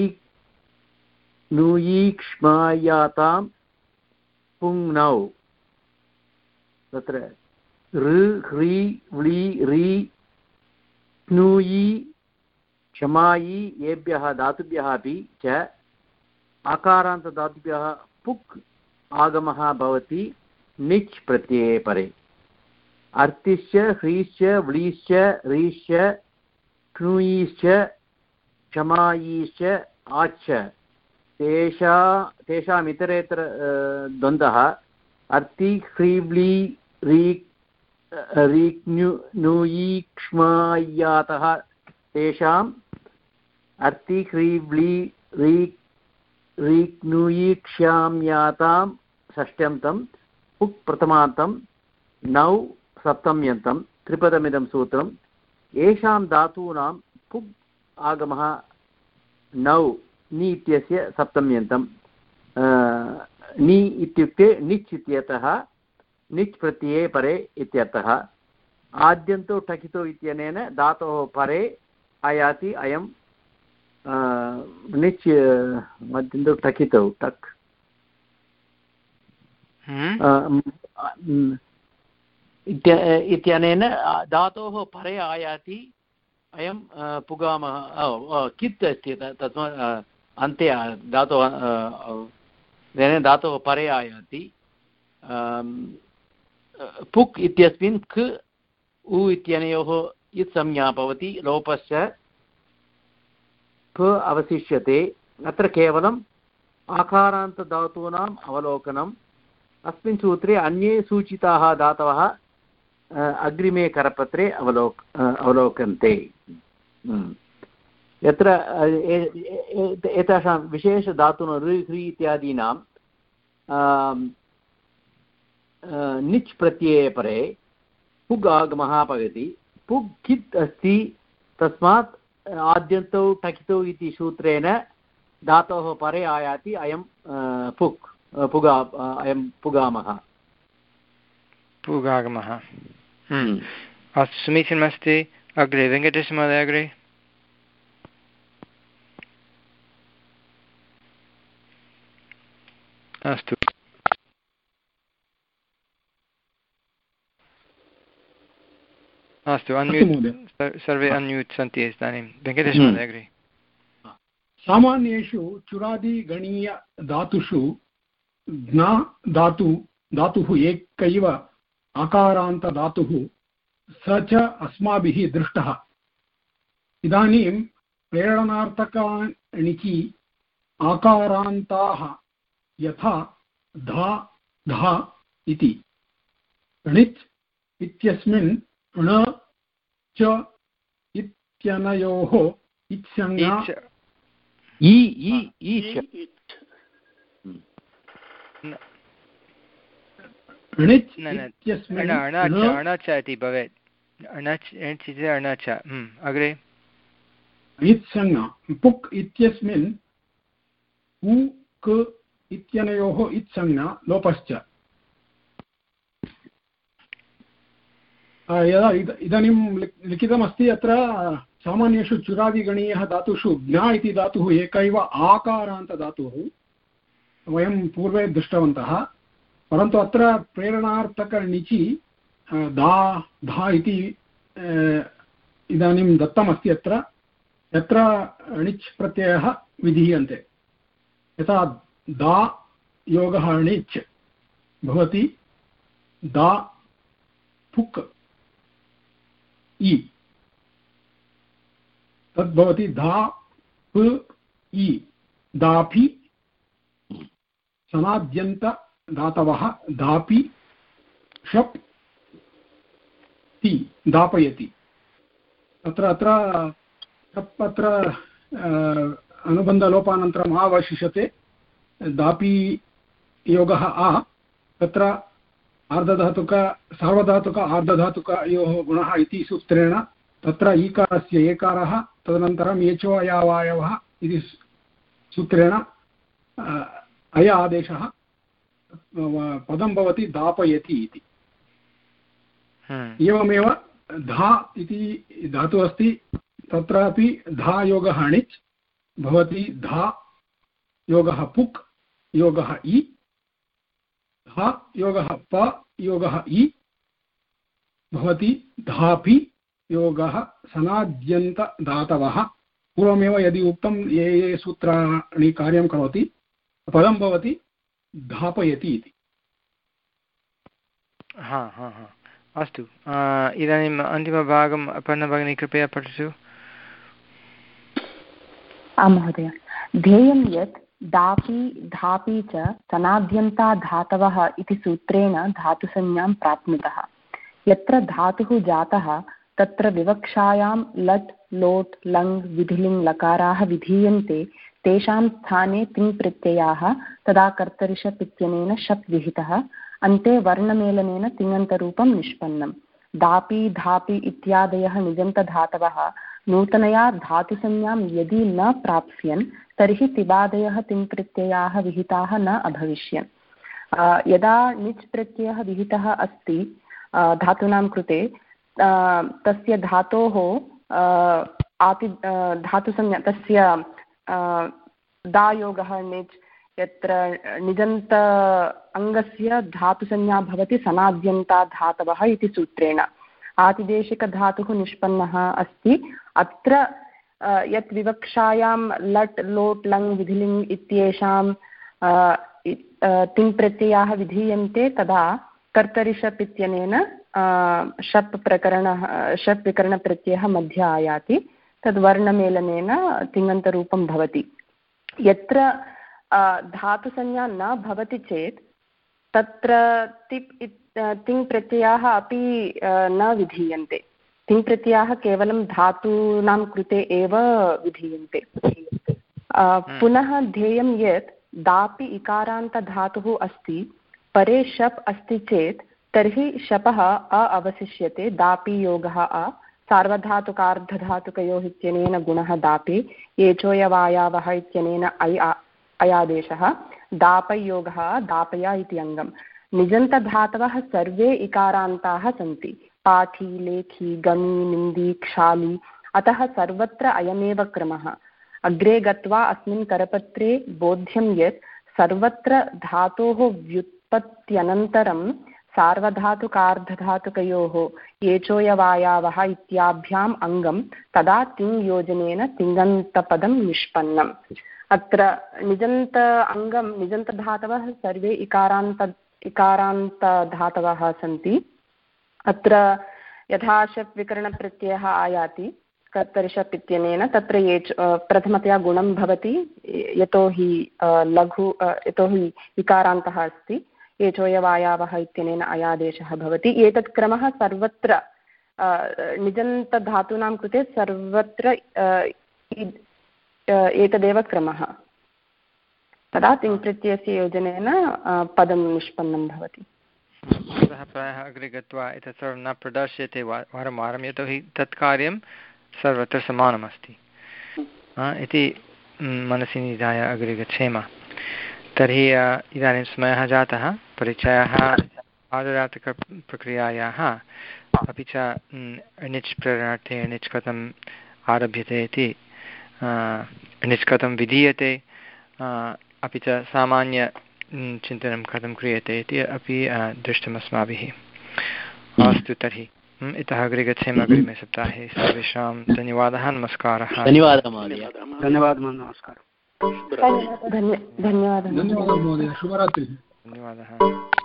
नुयीक्ष्मायातां पुङ्नौ तत्र ऋ ह्री व्ली री नुयी क्षमायी येभ्यः धातुभ्यः अपि च आकारान्तधातुभ्यः पुक् आगमः भवति निच् प्रत्यये परे अर्तिश्च ह्रीश्च व्लीश्च रीश्च क्नुयीश्च क्षमायीश्च आच्च तेषा तेषाम् इतरेतर द्वन्द्वः अर्ति ह्रीव्ली री रीक्नु नुयीक्ष्मायातः तेषाम् अर्ति ह्रीव्ली री रीक्नुयीक्ष्याम्यातां षष्ट्यन्तं पुक् प्रथमान्तं नौ सप्तम्यन्तं त्रिपदमिदं सूत्रं येषां धातूनां पुक् आगमः नौ नि इत्यस्य सप्तम्यन्तं नि इत्युक्ते निच् इत्यतः निच् प्रत्यये परे इत्यर्थः आद्यन्तो टकितो इत्यनेन धातोः परे आयाति अयं निच् मध्यन्तौ टकितौ टक् इत्यनेन धातोः परे आयाति अयं पुगामः कित् अस्ति तस्मात् अन्ते धातोः धातोः परे आयाति पुक् इत्यस्मिन् क उ इत्यनयोः इत् संज्ञा भवति लोपश्च प अवशिष्यते अत्र केवलम् आकारान्तधातूनाम् अवलोकनम् अस्मिन् सूत्रे अन्ये सूचिताः धातवः अग्रिमे करपत्रे अवलोक अवलोकन्ते यत्र एतासां विशेषधातूनां ऋ ह्री इत्यादीनां निच् प्रत्यये परे पुग् आगमः भवति पुग् कित् अस्ति तस्मात् आद्यन्तौ टकितौ इति सूत्रेण धातोः परे आयाति अयं पुक् पुगा अयं पुगामः पुगागमः अस्तु समीचीनमस्ति अग्रे वेङ्कटेशमहोदय अग्रे अस्तु अस्तु अन्म्यूट् सर्वे अन्म्यूट् सन्ति इदानीं वेङ्कटेशमहोदय अग्रे सामान्येषु चुरादिगणीयधातुषु ज्ञा धातु धातुः एकैव आकारान्तधातुः स च अस्माभिः दृष्टः। इदानीं प्रेरणार्थकाणिचि आकारान्ताः यथा धा धा इति णिच् इत्यस्मिन् ण च इत्यनयोः इत्संज्ञा इ इ ईच् णिच् इत्यस्मिन् अणच इति भवेत्। अणच् एण्च् इति अणच। अग्रे इत्संज्ञा पुक् इत्यस्मिन् उ क इत्यनयोः इत्संज्ञा लोपश्च। यदा इदानीं लिखितमस्ति अत्र सामान्येषु चुरादिगणीयः धातुषु ज्ञा इति धातुः एक एव आकारान्तधातुः वयं पूर्वे दृष्टवन्तः, परन्तु अत्र प्रेरणार्थकणिचि धा धा इति इदानीं दत्तमस्ति। अत्र यत्र णिच् प्रत्ययः विधीयन्ते, यथा दा योगः णिच् भवति दा पुक् इ तद्भवति धा प इ दापि सनाद्यन्त धातवः दापि शप् ति दापयति। अत्र अत्र शप् अत्र अनुबन्धलोपानन्तरम् आवशिष्यते दापि योगः आ तत्र आर्धधातुक सार्वधातुक आर्धधातुकयोः गुणः इति सूत्रेण तत्र ईकारस्य एकारः तदनन्तरम् एचो अयावायवः इति सूत्रेण अय आदेशः पदं भवति दापयति इति। एवमेव धा इति धातुः अस्ति, तत्रापि धा योगः णिच् भवति धा योगः पुक् योगः इ धा योगः प योगः इ भवति धापि योगः सनाद्यन्तधातवः। पूर्वमेव यदि उक्तं ये ये सूत्राणि कार्यं करोति पदं भवति धापयति इति। हा हा हा अस्तु, इदानीम् अन्तिमभागम् अपर्णभगिनी कृपया पठतु। आं महोदय। ध्येयं यत् दापि धापि च सनाद्यन्ता धातवः इति सूत्रेण धातुसंज्ञां प्राप्नुतः। यत्र धातुः जातः तत्र विवक्षायां लट् लोट् लङ् विधिलिङ् लकाराः विधीयन्ते, तेषां स्थाने तिङ् प्रत्ययाः तदा कर्तरिषप् इत्यनेन शप् विहितः, अन्ते वर्णमेलनेन तिङन्तरूपं निष्पन्नम्। दापि धापि इत्यादयः निजन्तधातवः नूतनया धातुसंज्ञां यदि न प्राप्स्यन् तर्हि तिबादयः तिङ् प्रत्ययाः विहिताः न अभविष्यन्। यदा णिच् प्रत्ययः विहितः अस्ति धातूनां कृते तस्य धातोः आति धातुसंज्ञा तस्य दायोगः णिच् यत्र निजन्त अङ्गस्य धातुसंज्ञा भवति सनाद्यन्ता धातवः इति सूत्रेण। आतिदेशिकधातुः निष्पन्नः अस्ति। अत्र यत् विवक्षायां लट् लोट् लङ् विधिलिङ् इत्येषां तिङ् प्रत्ययाः विधीयन्ते तदा कर्तरिषप् इत्यनेन शप् प्रकरणः शप् विकरणप्रत्ययः मध्ये आयाति, तद्वर्णमेलनेन तिङन्तरूपं भवति। यत्र धातुसंज्ञा न भवति चेत् तत्र तिप् तिङ् प्रत्ययाः अपि न विधीयन्ते। तिङ् प्रत्ययाः केवलं धातूनां कृते एव विधीयन्ते। पुनः ध्येयं यत् दापि इकारान्तधातुः अस्ति, परे शप् अस्ति चेत् तर्हि शपः अ अवशिष्यते। दापि योगः अ सार्वधातुकार्धधातुकयोः इत्यनेन गुणः दापि, एचोयवायावः इत्यनेन ऐ अयादेशः, दापयोगः दापया इति अङ्गम्। निजन्तधातवः सर्वे इकारान्ताः सन्ति, पाठी लेखी गमी निन्दी क्षाली, अतः सर्वत्र अयमेव क्रमः। अग्रे गत्वा अस्मिन् करपत्रे बोध्यं यत् सर्वत्र धातोः व्युत्पत्त्यनन्तरं सार्वधातुकार्धधातुकयोः एचोयवायावः इत्याभ्याम् अङ्गं तदा तिङ् योजनेन तिङन्तपदं निष्पन्नम्। अत्र निजन्त अङ्गं निजन्तधातवः सर्वे इकारान्त इकारान्तधातवः सन्ति, अत्र यथा शप् विकरणप्रत्ययः आयाति कर्तरि शप् इत्यनेन तत्र एच् प्रथमतया गुणं भवति यतोहि लघु यतोहि विकारान्तः अस्ति एचोयवायावः इत्यनेन अयादेशः भवति। एतत् क्रमः सर्वत्र निजन्तधातूनां कृते सर्वत्र एतदेव क्रमः। तदा तिङ्प्रत्ययस्य योजनेन पदं निष्पन्नं भवति। अतः प्रायः अग्रे गत्वा एतत् सर्वं न प्रदर्श्यते वारं वारं यतोहि तत् कार्यं सर्वत्र समानमस्ति इति मनसि निधाय अग्रे गच्छेम। तर्हि इदानीं समयः जातः परिचयः आदरार्थकप्रक्रियायाः अपि च णिच् प्रेरणार्थे णिच् कथम् आरभ्यते इति णिच् कथं विधीयते अपि च सामान्य चिन्तनं कथं क्रियते इति अपि दृष्टम् अस्माभिः। अस्तु तर्हि इतः अग्रे गच्छेम अग्रिमे सप्ताहे। सर्वेषां धन्यवादः नमस्कारः। धन्यवादः महोदय। धन्यवादः नमस्कारः। धन्यवादः धन्यवादः महोदय। शुभरात्रिः। धन्यवादः।